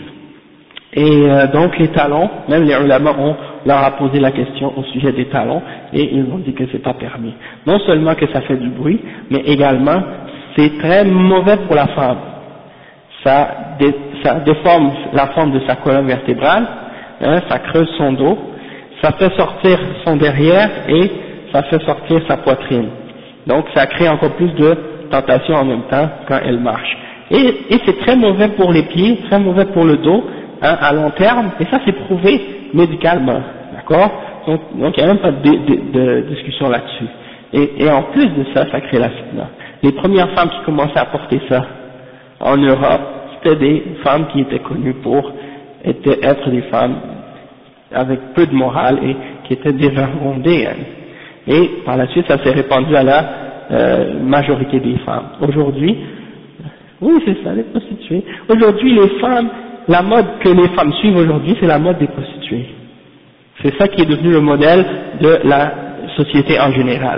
et euh, donc les talons, même les ulama ont leur a posé la question au sujet des talons, et ils ont dit que c'est pas permis. Non seulement que ça fait du bruit, mais également c'est très mauvais pour la femme. Ça, dé, ça déforme la forme de sa colonne vertébrale, hein, ça creuse son dos, ça fait sortir son derrière et ça fait sortir sa poitrine. Donc ça crée encore plus de tentation en même temps quand elle marche. Et, et c'est très mauvais pour les pieds, très mauvais pour le dos, hein, à long terme, et ça c'est prouvé médicalement, d'accord? Donc, donc il n'y a même pas de, de, de discussion là-dessus. Et, et en plus de ça, ça crée la fitna. Les premières femmes qui commençaient à porter ça en Europe, c'était des femmes qui étaient connues pour être, être des femmes avec peu de morale et qui étaient dévergondées. Hein. Et par la suite, ça s'est répandu à la euh, majorité des femmes. Aujourd'hui, oui c'est ça, les prostituées. Aujourd'hui, les femmes, la mode que les femmes suivent aujourd'hui, c'est la mode des prostituées. C'est ça qui est devenu le modèle de la société en général.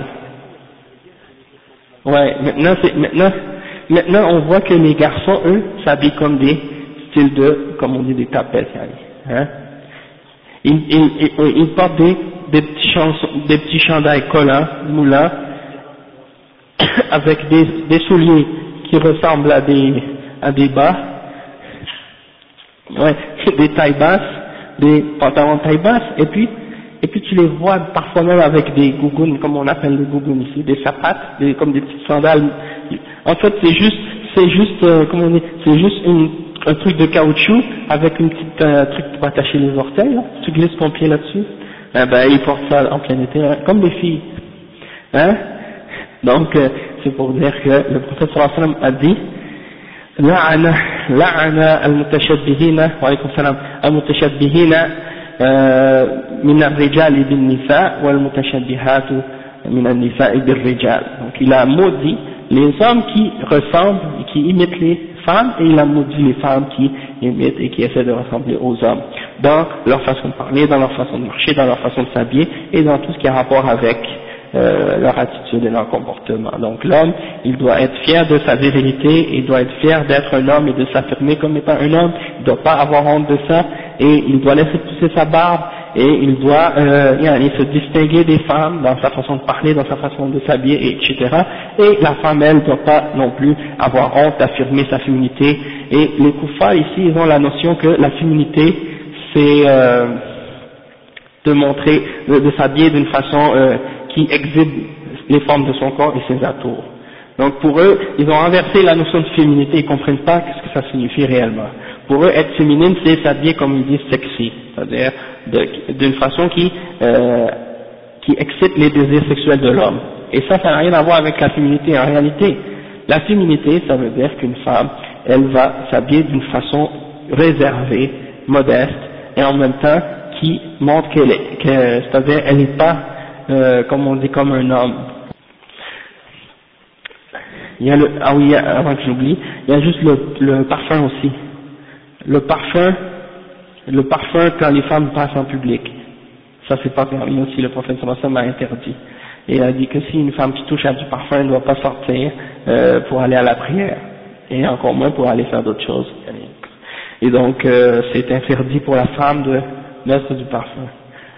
Ouais, maintenant, c'est, maintenant, maintenant on voit que les garçons, eux, s'habillent comme des styles de, comme on dit, des tapettes, hein. Ils, ils, ils, ils portent des, des petits chansons, des petits chandails collants, moulants, avec des, des souliers qui ressemblent à des, à des bas, ouais, des tailles basses, des pantalons taille basse, et puis, et puis tu les vois parfois même avec des gougounes, comme on appelle les gougounes ici, des sapates, des, comme des petites sandales. En fait, c'est juste, c'est juste, euh, comment on dit, c'est juste une, un truc de caoutchouc avec une petite euh, truc pour attacher les orteils, là. Tu glisses ton pied là-dessus. Eh ben, ils portent ça en plein été, hein, comme des filles. Hein? Donc, euh, c'est pour dire que le prophète sallallahu alayhi wa sallam a dit, لعن لعن المتشبهين وعليكم السلام المتشبهين من الرجال بالنساء والمتشبهات من النساء بالرجال. Donc il a maudit les hommes qui ressemblent et qui imitent les femmes, et il a maudit les femmes qui imitent et qui essaient de ressembler aux hommes dans leur façon de parler, dans leur façon de marcher, dans leur façon de s'habiller et dans tout ce qui a rapport avec Euh, leur attitude et leur comportement. Donc l'homme, il doit être fier de sa virilité, il doit être fier d'être un homme et de s'affirmer comme étant un homme, il ne doit pas avoir honte de ça, et il doit laisser pousser sa barbe, et il doit euh, se distinguer des femmes dans sa façon de parler, dans sa façon de s'habiller, et etc. Et la femme, elle, ne doit pas non plus avoir honte d'affirmer sa féminité. Et les koufars ici, ils ont la notion que la féminité, c'est euh, de montrer, de, de s'habiller d'une façon euh, qui exhibe les formes de son corps et ses atours. Donc pour eux, ils ont renversé la notion de féminité, ils ne comprennent pas ce que ça signifie réellement. Pour eux, être féminine, c'est s'habiller comme ils disent sexy, c'est-à-dire d'une façon qui, euh, qui excite les désirs sexuels de l'homme. Et ça, ça n'a rien à voir avec la féminité. En réalité, la féminité, ça veut dire qu'une femme, elle va s'habiller d'une façon réservée, modeste, et en même temps qui montre qu'elle est, que, c'est-à-dire elle n'est pas euh, comme on dit, comme un homme. Il y a le, ah oui, avant que j'oublie, il y a juste le, le parfum aussi. Le parfum, le parfum quand les femmes passent en public. Ça c'est pas permis aussi, le prophète sallallahu alayhi wa sallam a interdit. Et il a dit que si une femme qui touche à du parfum, elle ne doit pas sortir euh, pour aller à la prière. Et encore moins pour aller faire d'autres choses. Et donc euh, c'est interdit pour la femme de mettre du parfum.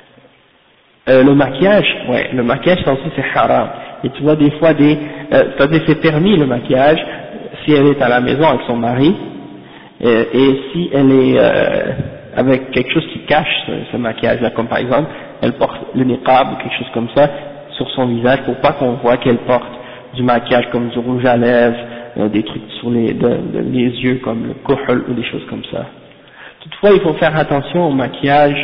Euh, le maquillage, ouais, le maquillage ça aussi c'est haram. Et tu vois des fois des, euh, c'est-à-dire c'est permis le maquillage si elle est à la maison avec son mari euh, et si elle est euh, avec quelque chose qui cache ce, ce maquillage-là, comme par exemple elle porte le niqab ou quelque chose comme ça sur son visage pour pas qu'on voit qu'elle porte du maquillage comme du rouge à lèvres, euh, des trucs sur les, de, de, les yeux comme le kuhl ou des choses comme ça. Toutefois il faut faire attention au maquillage.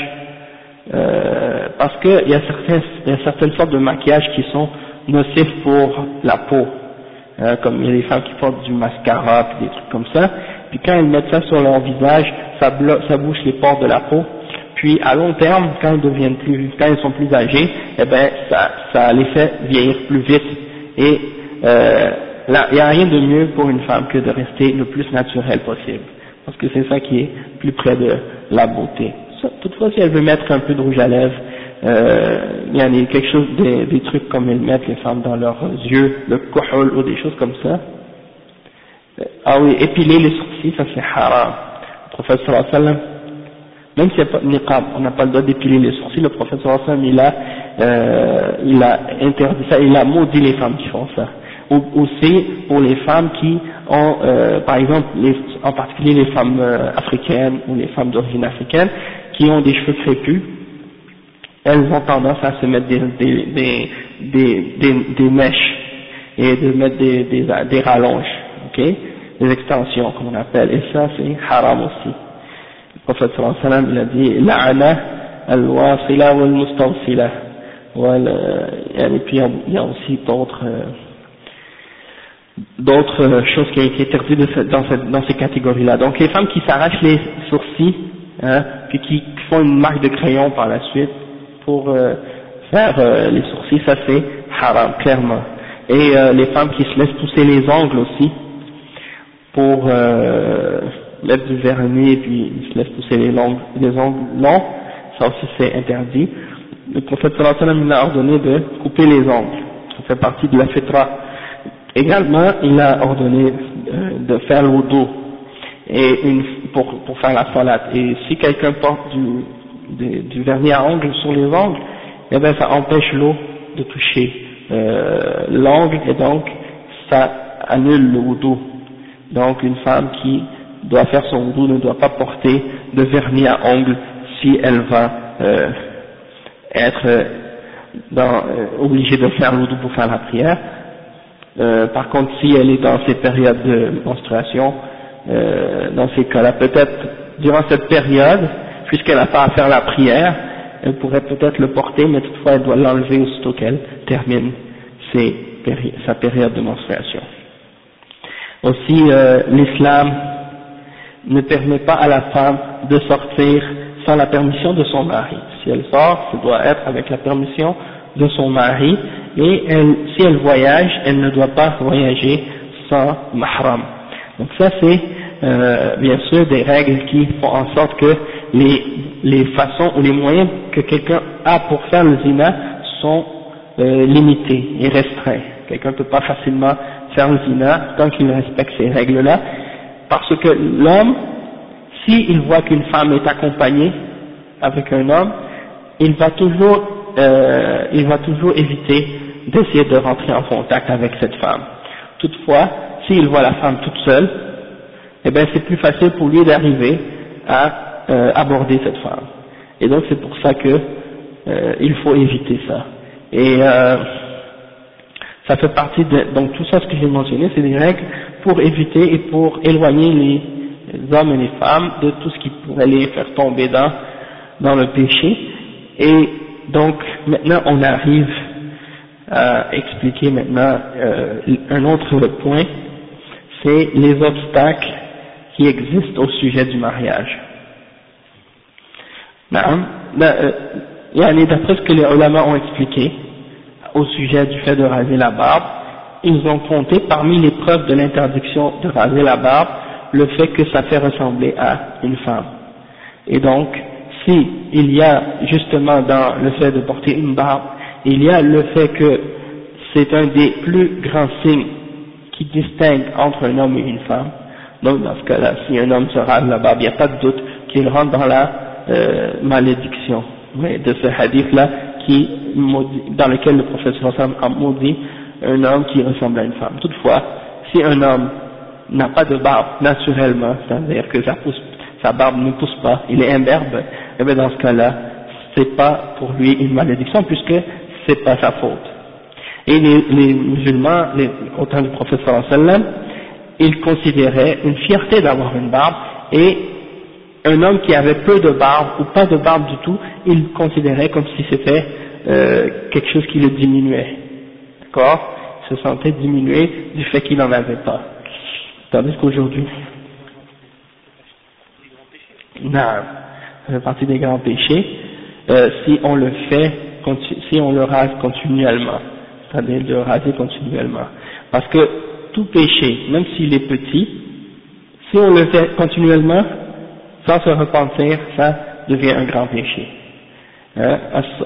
Euh, parce qu'il y a certaines, il y a certaines sortes de maquillage qui sont nocifs pour la peau, euh, comme il y a des femmes qui portent du mascara, puis des trucs comme ça, puis quand elles mettent ça sur leur visage, ça, blo ça bouche les pores de la peau, puis à long terme, quand elles deviennent plus, quand elles sont plus âgées, eh ben ça, ça les fait vieillir plus vite, et euh, là, il n'y a rien de mieux pour une femme que de rester le plus naturel possible, parce que c'est ça qui est plus près de la beauté. Toutefois, si elle veut mettre un peu de rouge à lèvres, euh, il y a quelque chose, des, des trucs comme elles mettent les femmes dans leurs yeux, le kuhl ou des choses comme ça. Ah oui, épiler les sourcils, ça c'est haram. Le prophète sallallahu alayhi wa sallam, même s'il n'y a pas de niqab, on n'a pas le droit d'épiler les sourcils, le prophète sallallahu alayhi wa sallam, il a, euh, il a interdit ça, il a maudit les femmes qui font ça. Ou, aussi pour les femmes qui ont, euh, par exemple, les, en particulier les femmes euh, africaines ou les femmes d'origine africaine, qui ont des cheveux crépus, elles ont tendance à se mettre des, des, des, des, des, des mèches et de mettre des, des, des rallonges, ok, des extensions comme on appelle, et ça c'est haram aussi. Le prophète sallallahu alayhi wa sallam il a dit la'ana al-wasila wal-mustawsila, et puis il y a aussi d'autres euh, d'autres choses qui ont été interdites de ce, dans, cette, dans ces catégories-là. Donc les femmes qui s'arrachent les sourcils, hein, puis qui font une marque de crayon par la suite pour euh, faire euh, les sourcils, ça c'est haram, clairement. Et euh, les femmes qui se laissent pousser les ongles aussi, pour euh, mettre du vernis, puis ils se laissent pousser les, longs, les ongles longs, ça aussi c'est interdit. Le prophète sallallahu alayhi wa sallam il a ordonné de couper les ongles, ça fait partie de la fitra. Également, il a ordonné euh, de faire le wudu et une, pour, pour faire la salat. Et si quelqu'un porte du, du, du vernis à ongles sur les ongles, eh bien ça empêche l'eau de toucher euh, l'ongle et donc ça annule le wudu. Donc une femme qui doit faire son wudu ne doit pas porter de vernis à ongles si elle va euh, être euh, dans, euh, obligée de faire le wudu pour faire la prière. Euh, par contre, si elle est dans ces périodes de menstruation, euh, dans ces cas-là, peut-être durant cette période, puisqu'elle n'a pas à faire la prière, elle pourrait peut-être le porter, mais toutefois elle doit l'enlever aussitôt qu'elle termine ses péri sa période de menstruation. Aussi, euh, l'islam ne permet pas à la femme de sortir sans la permission de son mari. Si elle sort, ça doit être avec la permission de son mari, et elle, si elle voyage, elle ne doit pas voyager sans mahram. Donc ça c'est euh, bien sûr des règles qui font en sorte que les, les façons ou les moyens que quelqu'un a pour faire le zina sont euh, limités et restreints. Quelqu'un ne peut pas facilement faire le zina tant qu'il respecte ces règles-là, parce que l'homme, s'il voit qu'une femme est accompagnée avec un homme, il va toujours Euh, il va toujours éviter d'essayer de rentrer en contact avec cette femme. Toutefois, s'il voit la femme toute seule, eh bien c'est plus facile pour lui d'arriver à euh, aborder cette femme. Et donc c'est pour ça que euh, il faut éviter ça. Et euh, ça fait partie de donc tout ça ce que j'ai mentionné, c'est des règles pour éviter et pour éloigner les, les hommes et les femmes de tout ce qui pourrait les faire tomber dans dans le péché. Et donc maintenant on arrive à expliquer maintenant euh, un autre point, c'est les obstacles qui existent au sujet du mariage. D'après ce que les ulama ont expliqué, au sujet du fait de raser la barbe, ils ont compté parmi les preuves de l'interdiction de raser la barbe le fait que ça fait ressembler à une femme. Et donc, si il y a justement dans le fait de porter une barbe, il y a le fait que c'est un des plus grands signes qui distingue entre un homme et une femme, donc dans ce cas-là, si un homme se rase la barbe, il n'y a pas de doute qu'il rentre dans la euh, malédiction oui, de ce hadith-là qui maudit, dans lequel le prophète sallallahu alayhi wa sallam a maudit un homme qui ressemble à une femme. Toutefois, si un homme n'a pas de barbe naturellement, c'est-à-dire que sa, pousse, sa barbe ne pousse pas, il est imberbe, et bien dans ce cas-là, c'est pas pour lui une malédiction puisque c'est pas sa faute. Et les, les musulmans, les, au temps du prophète sallallahu alayhi wa sallam, ils considéraient une fierté d'avoir une barbe, et un homme qui avait peu de barbe ou pas de barbe du tout, il considérait comme si c'était euh, quelque chose qui le diminuait. D'accord? Il se sentait diminué du fait qu'il n'en avait pas. Tandis qu'aujourd'hui, non, ça fait partie des grands péchés, euh, si on le fait, si on le rase continuellement, c'est-à-dire de le raser continuellement. Parce que tout péché, même s'il est petit, si on le fait continuellement, sans se repentir, ça devient un grand péché. Hein?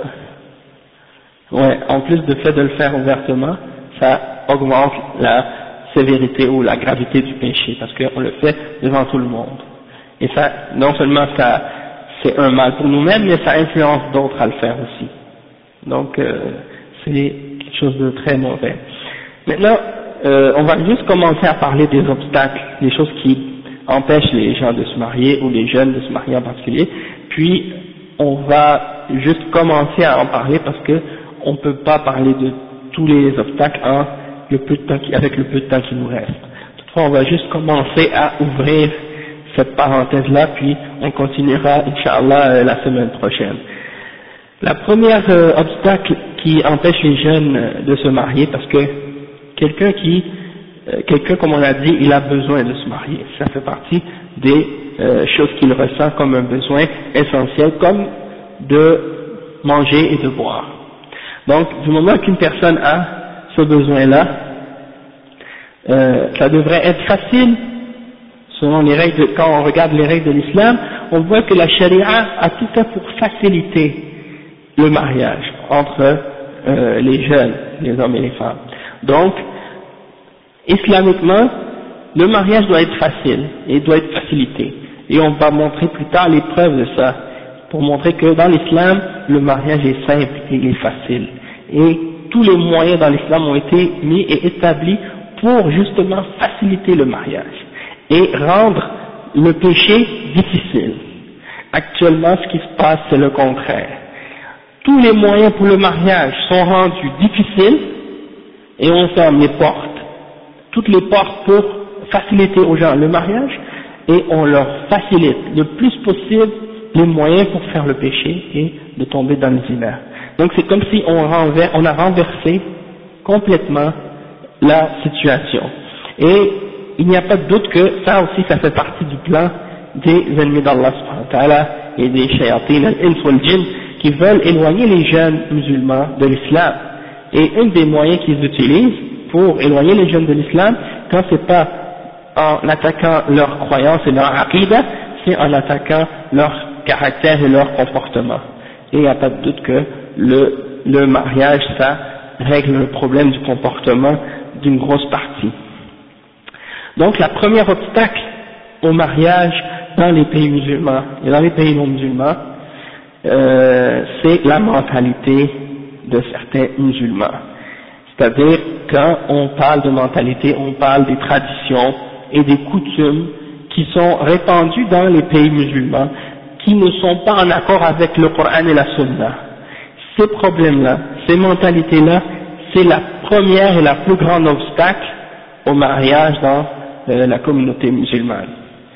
Ouais, en plus de fait de le faire ouvertement, ça augmente la sévérité ou la gravité du péché, parce qu'on le fait devant tout le monde. Et ça, non seulement ça, c'est un mal pour nous-mêmes, mais ça influence d'autres à le faire aussi. Donc, euh, c'est quelque chose de très mauvais. Maintenant, euh, on va juste commencer à parler des obstacles, des choses qui empêchent les gens de se marier, ou les jeunes de se marier en particulier, puis on va juste commencer à en parler parce que on ne peut pas parler de tous les obstacles en le peu de temps qui, avec le peu de temps qui nous reste. Toutefois, on va juste commencer à ouvrir cette parenthèse-là, puis on continuera, Inch'Allah, la semaine prochaine. La première euh, obstacle qui empêche les jeunes de se marier, parce que quelqu'un qui, euh, quelqu'un comme on l'a dit, il a besoin de se marier. Ça fait partie des euh, choses qu'il ressent comme un besoin essentiel, comme de manger et de boire. Donc, du moment qu'une personne a ce besoin-là, euh, ça devrait être facile, selon les règles, de, quand on regarde les règles de l'islam, on voit que la charia a tout fait pour faciliter le mariage entre euh, les jeunes, les hommes et les femmes. Donc, islamiquement, le mariage doit être facile et doit être facilité. Et on va montrer plus tard les preuves de ça, pour montrer que dans l'islam, le mariage est simple et il est facile. Et tous les moyens dans l'islam ont été mis et établis pour justement faciliter le mariage et rendre le péché difficile. Actuellement, ce qui se passe, c'est le contraire. Tous les moyens pour le mariage sont rendus difficiles et on ferme les portes, toutes les portes pour faciliter aux gens le mariage, et on leur facilite le plus possible les moyens pour faire le péché et de tomber dans le zina. Donc c'est comme si on, renverse, on a renversé complètement la situation. Et il n'y a pas de doute que ça aussi, ça fait partie du plan des ennemis d'Allah subhanahu wa ta'ala et des shayatin al-ins wal jinn qui veulent éloigner les jeunes musulmans de l'islam. Et un des moyens qu'ils utilisent pour éloigner les jeunes de l'islam, quand c'est pas en attaquant leur croyance et leur aqidah, c'est en attaquant leur caractère et leur comportement. Et il n'y a pas de doute que le, le mariage, ça règle le problème du comportement d'une grosse partie. Donc la première obstacle au mariage dans les pays musulmans et dans les pays non musulmans, euh, c'est la mentalité de certains musulmans. C'est-à-dire, quand on parle de mentalité, on parle des traditions et des coutumes qui sont répandues dans les pays musulmans, qui ne sont pas en accord avec le Coran et la Sunna. Ces problèmes-là, ces mentalités-là, c'est la première et la plus grande obstacle au mariage dans euh, la communauté musulmane.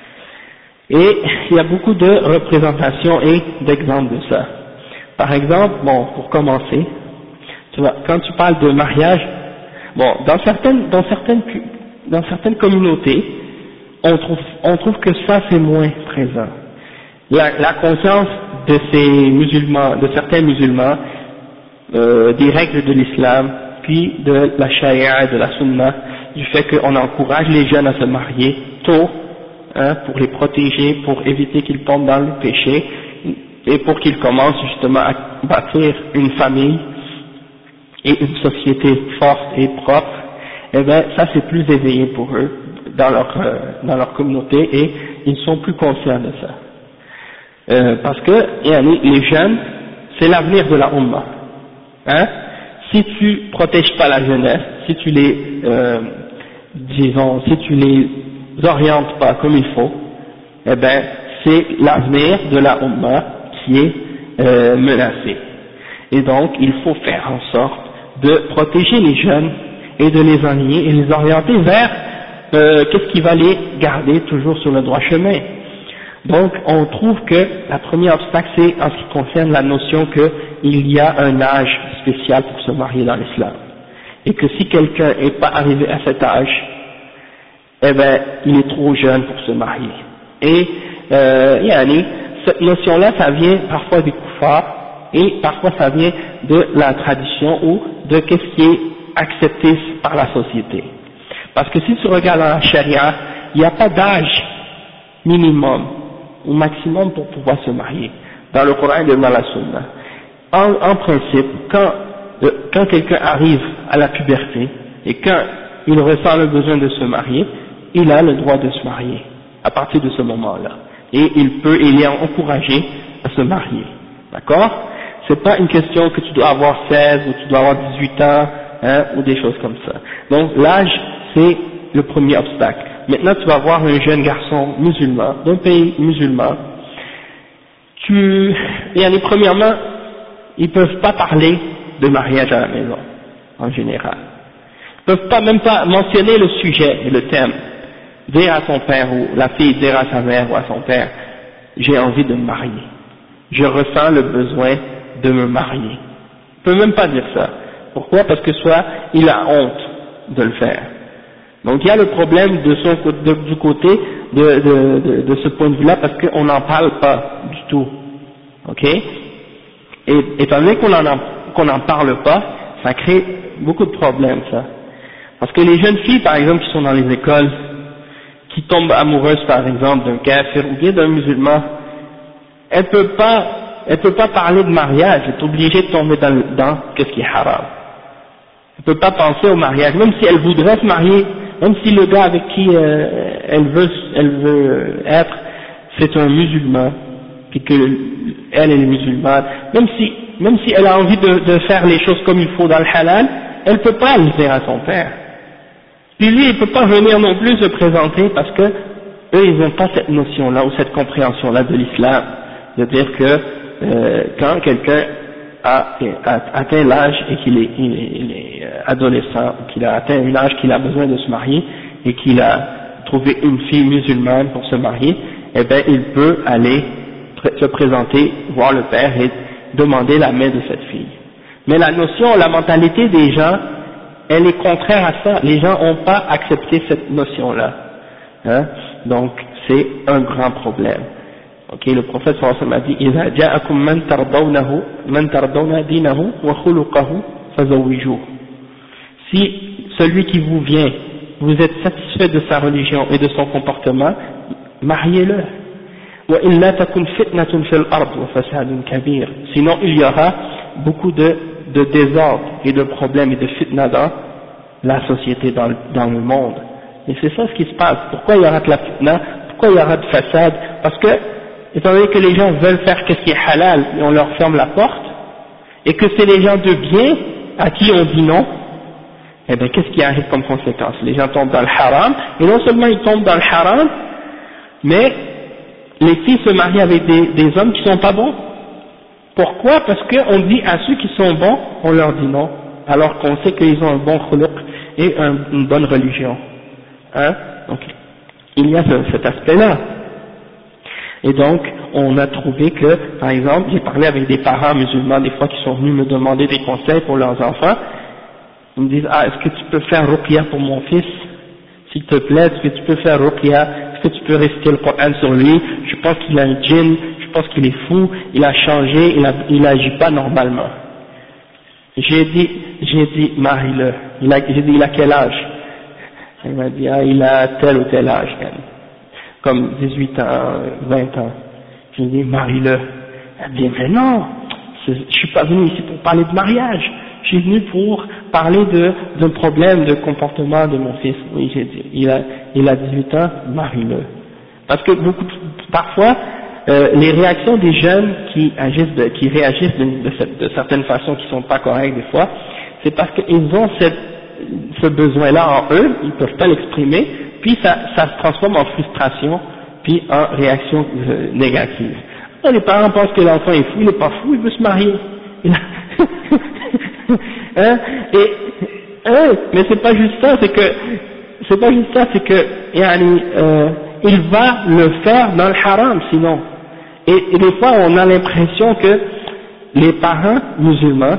Et il y a beaucoup de représentations et d'exemples de ça. Par exemple, bon, pour commencer, tu vois, quand tu parles de mariage, bon, dans certaines, dans certaines, dans certaines communautés, on trouve, on trouve que ça c'est moins présent. La, la conscience de ces musulmans, de certains musulmans, euh, des règles de l'islam, puis de la charia et de la sunna, du fait qu'on encourage les jeunes à se marier tôt, hein, pour les protéger, pour éviter qu'ils tombent dans le péché, et pour qu'ils commencent justement à bâtir une famille et une société forte et propre. Eh bien, ça c'est plus éveillé pour eux dans leur euh, dans leur communauté, et ils sont plus conscients de ça. Euh, parce que les jeunes, c'est l'avenir de la Ummah. Hein? Si tu protèges pas la jeunesse, si tu les, euh, disons, si tu les orientes pas comme il faut, eh ben, c'est l'avenir de la Ummah qui est euh, menacé. Et donc, il faut faire en sorte de protéger les jeunes et de les enligner et les orienter vers euh, qu'est-ce qui va les garder toujours sur le droit chemin. Donc, on trouve que la première obstacle, c'est en ce qui concerne la notion qu'il y a un âge spécial pour se marier dans l'islam. Et que si quelqu'un n'est pas arrivé à cet âge, eh ben, il est trop jeune pour se marier. Et, euh, yani, cette notion-là, ça vient parfois des koufars, et parfois ça vient de la tradition ou de qu'est-ce qui est accepté par la société. Parce que si tu regardes dans la charia, il n'y a pas d'âge minimum ou maximum pour pouvoir se marier dans le Coran et dans la Sunna. En, en principe, quand, euh, quand quelqu'un arrive à la puberté et quand il ressent le besoin de se marier, il a le droit de se marier à partir de ce moment-là, et il peut, il est encouragé à se marier. D'accord? C'est pas une question que tu dois avoir seize ou tu dois avoir dix-huit ans, hein, ou des choses comme ça. Donc l'âge, c'est le premier obstacle. Maintenant, tu vas voir un jeune garçon musulman, d'un pays musulman, tu, et allez, premièrement, ils peuvent pas parler de mariage à la maison, en général. Ils peuvent pas, même pas mentionner le sujet et le thème. Dire à son père, ou la fille dire à sa mère ou à son père, j'ai envie de me marier. Je ressens le besoin de me marier. Il peut même pas dire ça. Pourquoi? Parce que soit il a honte de le faire. Donc il y a le problème de son, de, du côté de, de, de, de ce point de vue-là, parce qu'on n'en parle pas du tout. Ok? Et étant donné qu'on n'en qu'on n'en parle pas, ça crée beaucoup de problèmes, ça. Parce que les jeunes filles, par exemple, qui sont dans les écoles, qui tombent amoureuses, par exemple, d'un kafir ou bien d'un musulman, elle peut pas, elle peut pas parler de mariage, elle est obligée de tomber dans, dans ce qui est haram. Elle peut pas penser au mariage, même si elle voudrait se marier, même si le gars avec qui euh, elle veut, elle veut être, c'est un musulman, puis que elle est musulmane, même si, même si elle a envie de, de faire les choses comme il faut dans le halal, elle peut pas le dire à son père. Puis lui, il peut pas venir non plus se présenter parce que eux, ils n'ont pas cette notion-là ou cette compréhension-là de l'islam, de dire que euh, quand quelqu'un a, a atteint l'âge et qu'il est, il est, il est adolescent, ou qu'il a atteint un âge qu'il a besoin de se marier et qu'il a trouvé une fille musulmane pour se marier, eh bien, il peut aller se présenter, voir le père et demander la main de cette fille. Mais la notion, la mentalité des gens, elle est contraire à ça. Les gens n'ont pas accepté cette notion-là. Hein? Donc, c'est un grand problème. Ok, le prophète sallallahu alayhi wa sallam a dit, إِذَا جَاءَكُمْ مَنْ تَرْضَوْنَهُ مَنْ تَرْضَوْنَ دِينَهُ وَخُلُقَهُ فَزَوِّجُوهُ. Si celui qui vous vient, vous êtes satisfait de sa religion et de son comportement, mariez-le. وَإِلَّا تَكُنْ فِتْنَةٌ فِي الْأَرْضِ وَفَسَادٌ كَبِيرٌ. Sinon, il y aura beaucoup de, de désordre et de problèmes et de fitna dans la société, dans, dans le monde. Et c'est ça ce qui se passe. Pourquoi il y aura de la fitna? Pourquoi il y aura de façade? Parce que, étant donné que les gens veulent faire ce qui est halal et on leur ferme la porte, et que c'est les gens de bien à qui on dit non, eh bien qu'est-ce qui arrive comme conséquence? Les gens tombent dans le haram, et non seulement ils tombent dans le haram, mais les filles se marient avec des, des hommes qui sont pas bons. Pourquoi? Parce qu'on dit à ceux qui sont bons, on leur dit non, alors qu'on sait qu'ils ont un bon khuluq et un, une bonne religion. Hein? Donc, il y a ce, cet aspect-là. Et donc, on a trouvé que, par exemple, j'ai parlé avec des parents musulmans des fois qui sont venus me demander des conseils pour leurs enfants. Ils me disent, ah, est-ce que tu peux faire ruqya pour mon fils? S'il te plaît, est-ce que tu peux faire ruqya? Est-ce que tu peux réciter le Coran sur lui? Je pense qu'il a un djinn, je pense qu'il est fou, il a changé, il, a, il agit pas normalement. J'ai dit, j'ai dit, marie-le. Il a, j'ai dit, il a quel âge? Elle m'a dit, ah, il a tel ou tel âge, comme dix-huit ans, vingt ans. J'ai dit, marie-le. Elle dit, mais non, je suis pas venu ici pour parler de mariage. Je suis venu pour parler de, d'un problème de comportement de mon fils. Oui, j'ai dit, il a, il a dix-huit ans, marie-le. Parce que beaucoup, parfois, euh, les réactions des jeunes qui agissent, de, qui réagissent de, de, cette, de certaines façons qui sont pas correctes des fois, c'est parce qu'ils ont cette, ce besoin-là en eux, ils peuvent pas l'exprimer, puis ça, ça se transforme en frustration, puis en réaction euh, négative. Alors, les parents pensent que l'enfant est fou, il n'est pas fou, il veut se marier. Il a hein, et, hein, mais c'est pas juste ça, c'est que, c'est pas juste ça, c'est que, yani, euh, il va le faire dans le haram, sinon. Et, et des fois, on a l'impression que les parents musulmans,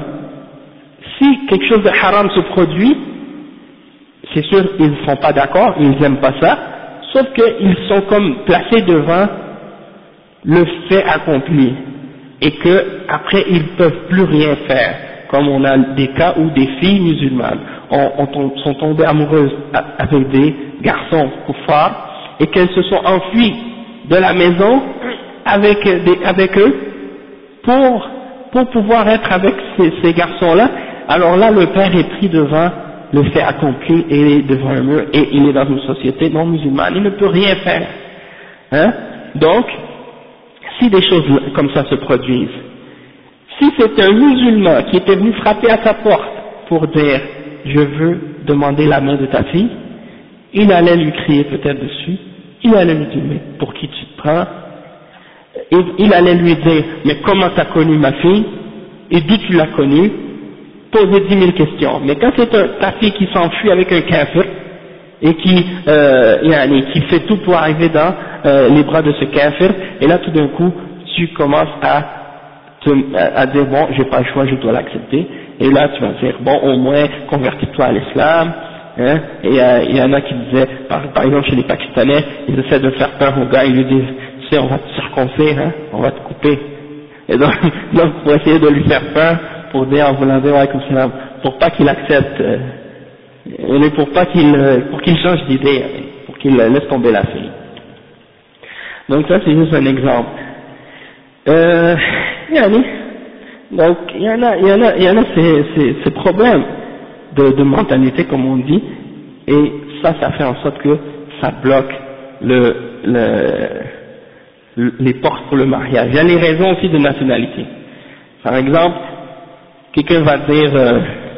si quelque chose de haram se produit, c'est sûr, ils ne sont pas d'accord, ils n'aiment pas ça, sauf qu'ils sont comme placés devant le fait accompli, et que après ils peuvent plus rien faire, comme on a des cas où des filles musulmanes ont, ont, sont tombées amoureuses avec des garçons kuffars, et qu'elles se sont enfuies de la maison avec, des, avec eux pour, pour pouvoir être avec ces, ces garçons-là. Alors là, le père est pris devant le fait accompli et il est devant un mur et il est dans une société non musulmane, il ne peut rien faire. Hein? Donc, si des choses comme ça se produisent, si c'est un musulman qui était venu frapper à sa porte pour dire « je veux demander la main de ta fille », il allait lui crier peut-être dessus, il allait lui dire « mais pour qui tu te prends ?» il, il allait lui dire « mais comment tu as connu ma fille et d'où tu l'as connue ?» poser dix mille questions. Mais quand c'est un, ta fille qui s'enfuit avec un kafir et qui, euh, yani, qui fait tout pour arriver dans euh, les bras de ce kafir, et là tout d'un coup tu commences à, te, à dire bon, j'ai pas le choix, je dois l'accepter, et là tu vas dire bon, au moins convertis-toi à l'islam, hein, et il euh, y en a qui disaient, par, par exemple chez les Pakistanais, ils essaient de faire peur au gars, ils lui disent tu sais on va te circoncire, hein, on va te couper, et donc, donc pour essayer de lui faire peur, pour dire en voulant dire ouais, comme ça, pour pas qu'il accepte, euh, mais pour pas qu'il, euh, pour qu'il change d'idée, pour qu'il euh, laisse tomber la fille. Donc ça c'est juste un exemple. Euh, yani, donc il y en a, il y en a, il y en a ces, ces, ces problèmes de, de mentalité comme on dit, et ça, ça fait en sorte que ça bloque le, le, les portes pour le mariage. Il y a les raisons aussi de nationalité. Par exemple, quelqu'un va dire, euh,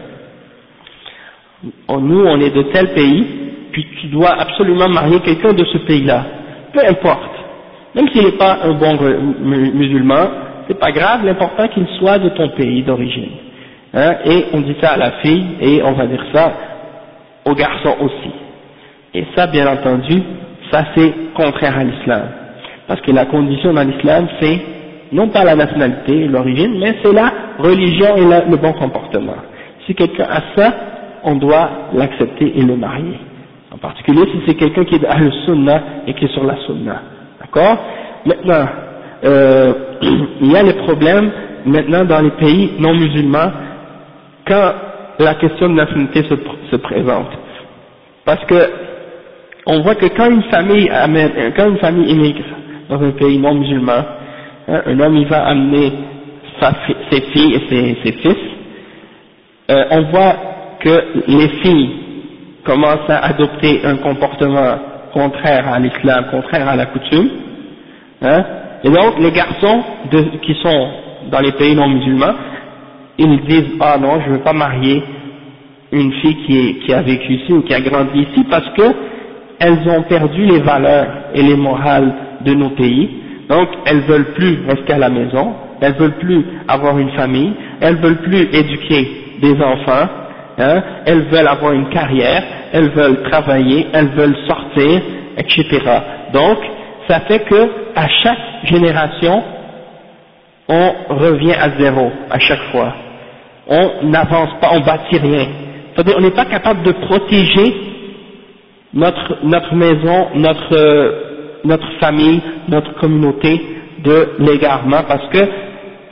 oh, nous on est de tel pays, puis tu dois absolument marier quelqu'un de ce pays-là, peu importe, même s'il n'est pas un bon musulman, c'est pas grave, l'important qu'il soit de ton pays d'origine. Hein, et on dit ça à la fille, et on va dire ça aux garçons aussi. Et ça, bien entendu, ça c'est contraire à l'islam, parce que la condition dans l'islam c'est non pas la nationalité, l'origine, mais c'est la religion et la, le bon comportement. Si quelqu'un a ça, on doit l'accepter et le marier. En particulier si c'est quelqu'un qui est de Ahl-Sunnah et qui est sur la Sunnah. D'accord? Maintenant, euh, il y a les problèmes maintenant dans les pays non musulmans quand la question de nationalité se, se présente. Parce que on voit que quand une famille amène, quand une famille immigre dans un pays non musulman, hein, un homme il va amener sa, ses filles et ses, ses fils, euh, on voit que les filles commencent à adopter un comportement contraire à l'islam, contraire à la coutume, hein, et donc les garçons de, qui sont dans les pays non musulmans, ils disent ah non, je ne veux pas marier une fille qui, est, qui a vécu ici ou qui a grandi ici parce que elles ont perdu les valeurs et les morales de nos pays, donc elles veulent plus rester à la maison, elles veulent plus avoir une famille, elles veulent plus éduquer des enfants, hein, elles veulent avoir une carrière, elles veulent travailler, elles veulent sortir, et cetera. Donc ça fait que à chaque génération on revient à zéro à chaque fois, on n'avance pas, on bâtit rien, c'est-à-dire on n'est pas capable de protéger notre notre maison, notre euh, notre famille, notre communauté de l'égarement, parce que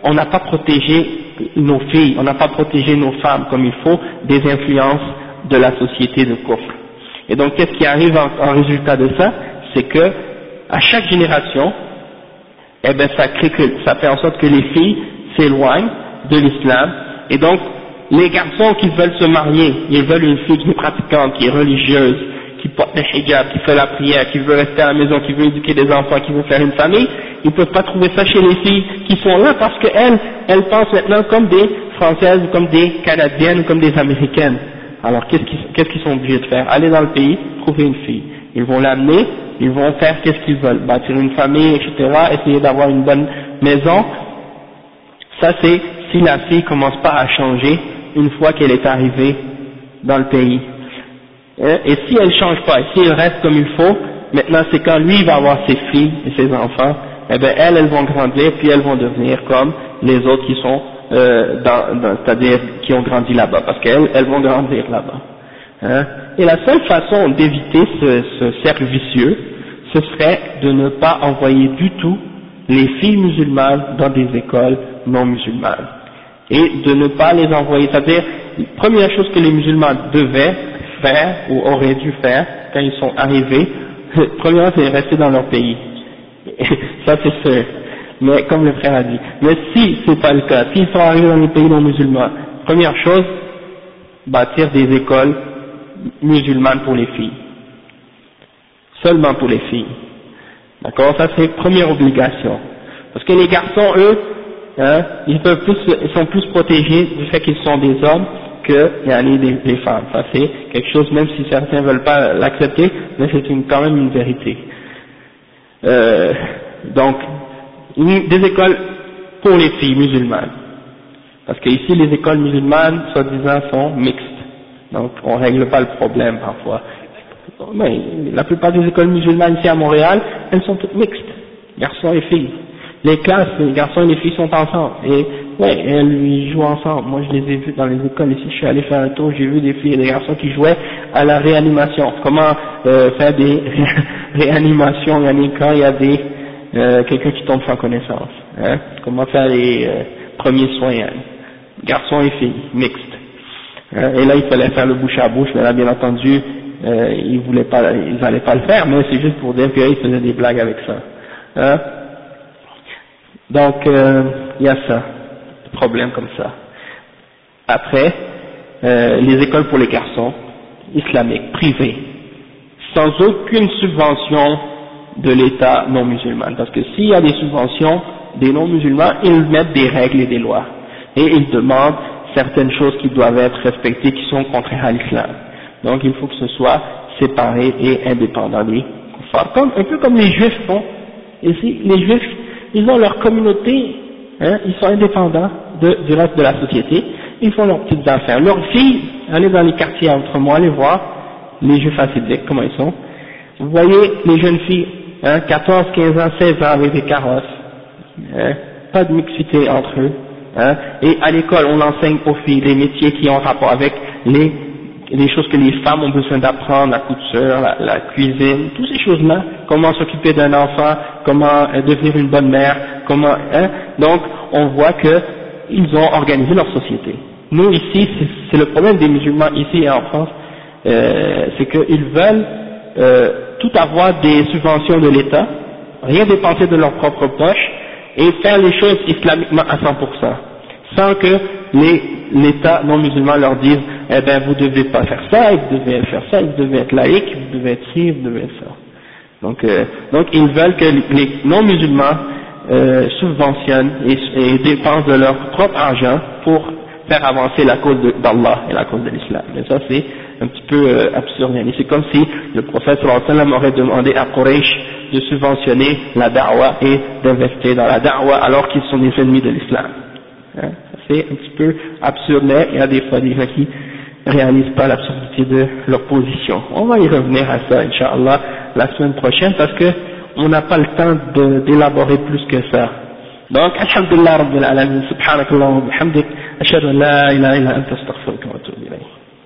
on n'a pas protégé nos filles, on n'a pas protégé nos femmes comme il faut des influences de la société de kufr. Et donc qu'est-ce qui arrive en, en résultat de ça? C'est que à chaque génération, eh ben ça crée que, ça fait en sorte que les filles s'éloignent de l'islam, et donc les garçons qui veulent se marier, ils veulent une fille qui est pratiquante, qui est religieuse, qui porte le hijab, qui fait la prière, qui veut rester à la maison, qui veut éduquer des enfants, qui veut faire une famille, ils ne peuvent pas trouver ça chez les filles qui sont là parce qu'elles, elles pensent maintenant comme des Françaises, ou comme des Canadiennes, ou comme des Américaines. Alors qu'est-ce qu'ils, qu'est-ce qu'ils sont obligés de faire? Aller dans le pays, trouver une fille. Ils vont l'amener, ils vont faire qu'est-ce qu'ils veulent, bâtir une famille, et cetera, essayer d'avoir une bonne maison. Ça c'est si la fille commence pas à changer une fois qu'elle est arrivée dans le pays. Et si elle change pas, et si elle reste comme il faut, maintenant c'est quand lui va avoir ses filles et ses enfants, eh bien elles, elles vont grandir, puis elles vont devenir comme les autres qui sont, euh, dans, dans, c'est-à-dire qui ont grandi là-bas, parce qu'elles, elles vont grandir là-bas. Hein? Et la seule façon d'éviter ce, ce cercle vicieux, ce serait de ne pas envoyer du tout les filles musulmanes dans des écoles non musulmanes. Et de ne pas les envoyer, c'est-à-dire, la première chose que les musulmans devaient faire, ou auraient dû faire, quand ils sont arrivés, premièrement c'est rester dans leur pays. Ça c'est sûr. Mais comme le frère a dit, mais si c'est pas le cas, s'ils sont arrivés dans les pays non musulmans, première chose, bâtir des écoles musulmanes pour les filles. Seulement pour les filles. D'accord? Ça c'est première obligation. Parce que les garçons, eux, hein, ils peuvent plus, ils sont plus protégés du fait qu'ils sont des hommes que y en a des, des femmes. Ça c'est quelque chose, même si certains veulent pas l'accepter, mais c'est une, quand même une vérité. Euh, donc, une, des écoles pour les filles musulmanes. Parce que ici les écoles musulmanes, soi-disant, sont mixtes. Donc on règle pas le problème parfois. Mais la plupart des écoles musulmanes ici à Montréal, elles sont toutes mixtes, garçons et filles. Les classes, les garçons et les filles sont ensemble. Et ouais, elles ils jouent ensemble. Moi je les ai vus dans les écoles ici, je suis allé faire un tour, j'ai vu des filles et des garçons qui jouaient à la réanimation. Comment euh, faire des réanimations, il y en a quand il y a des euh, quelqu'un qui tombe sans connaissance. Hein? Comment faire les euh, premiers soins, hein? Garçons et filles, mixtes. Hein? Et là il fallait faire le bouche à bouche, mais là bien entendu, euh, ils voulaient pas, ils n'allaient pas le faire, mais c'est juste pour dire qu'ils faisaient des blagues avec ça. Hein? Donc, il euh, y a ça, des problèmes comme ça. Après, euh, les écoles pour les garçons, islamiques, privées, sans aucune subvention de l'État non musulman. Parce que s'il y a des subventions des non musulmans, ils mettent des règles et des lois. Et ils demandent certaines choses qui doivent être respectées, qui sont contraires à l'islam. Donc il faut que ce soit séparé et indépendant des kuffars. Comme, un peu comme les juifs font. Ici, les juifs, ils ont leur communauté, hein, ils sont indépendants de, du reste de la société, ils font leurs petites affaires. Leurs filles, allez dans les quartiers autrement, allez voir les juifs hassidiques, comment ils sont. Vous voyez les jeunes filles, hein, quatorze, quinze ans, seize ans avec des carrosses, hein, pas de mixité entre eux. Hein, et à l'école, on enseigne aux filles les métiers qui ont rapport avec les, les choses que les femmes ont besoin d'apprendre, la couture, la, la cuisine, toutes ces choses-là, comment s'occuper d'un enfant, comment euh, devenir une bonne mère, comment, hein, donc on voit que ils ont organisé leur société. Nous ici, c'est le problème des musulmans ici et en France, euh, c'est qu'ils veulent euh, tout avoir des subventions de l'État, rien dépenser de leur propre poche, et faire les choses islamiquement à cent pour cent, sans que l'État non musulman leur dise, eh ben vous devez pas faire ça, vous devez faire ça, vous devez être laïque, vous devez être ci, vous devez être ça. Donc, euh, donc ils veulent que les non musulmans euh, subventionnent et, et dépensent de leur propre argent pour faire avancer la cause d'Allah et la cause de l'islam. Mais ça c'est un petit peu euh, absurde. Et c'est comme si le prophète sallallahu alayhi wa sallam aurait demandé à Quraysh de subventionner la da'wa et d'investir dans la da'wa alors qu'ils sont des ennemis de l'islam. Hein? C'est un petit peu absurde, mais il y a des fois des gens qui réalisent pas l'absurdité de leur position. On va y revenir à ça, Inch'Allah, la semaine prochaine, parce que on n'a pas le temps d'élaborer plus que ça. Donc, alhamdulillah rabbil alamin, subhanakallah wa bihamdik, ashhadu an la ilaha illa anta astaghfiruka wa atubu ilayk.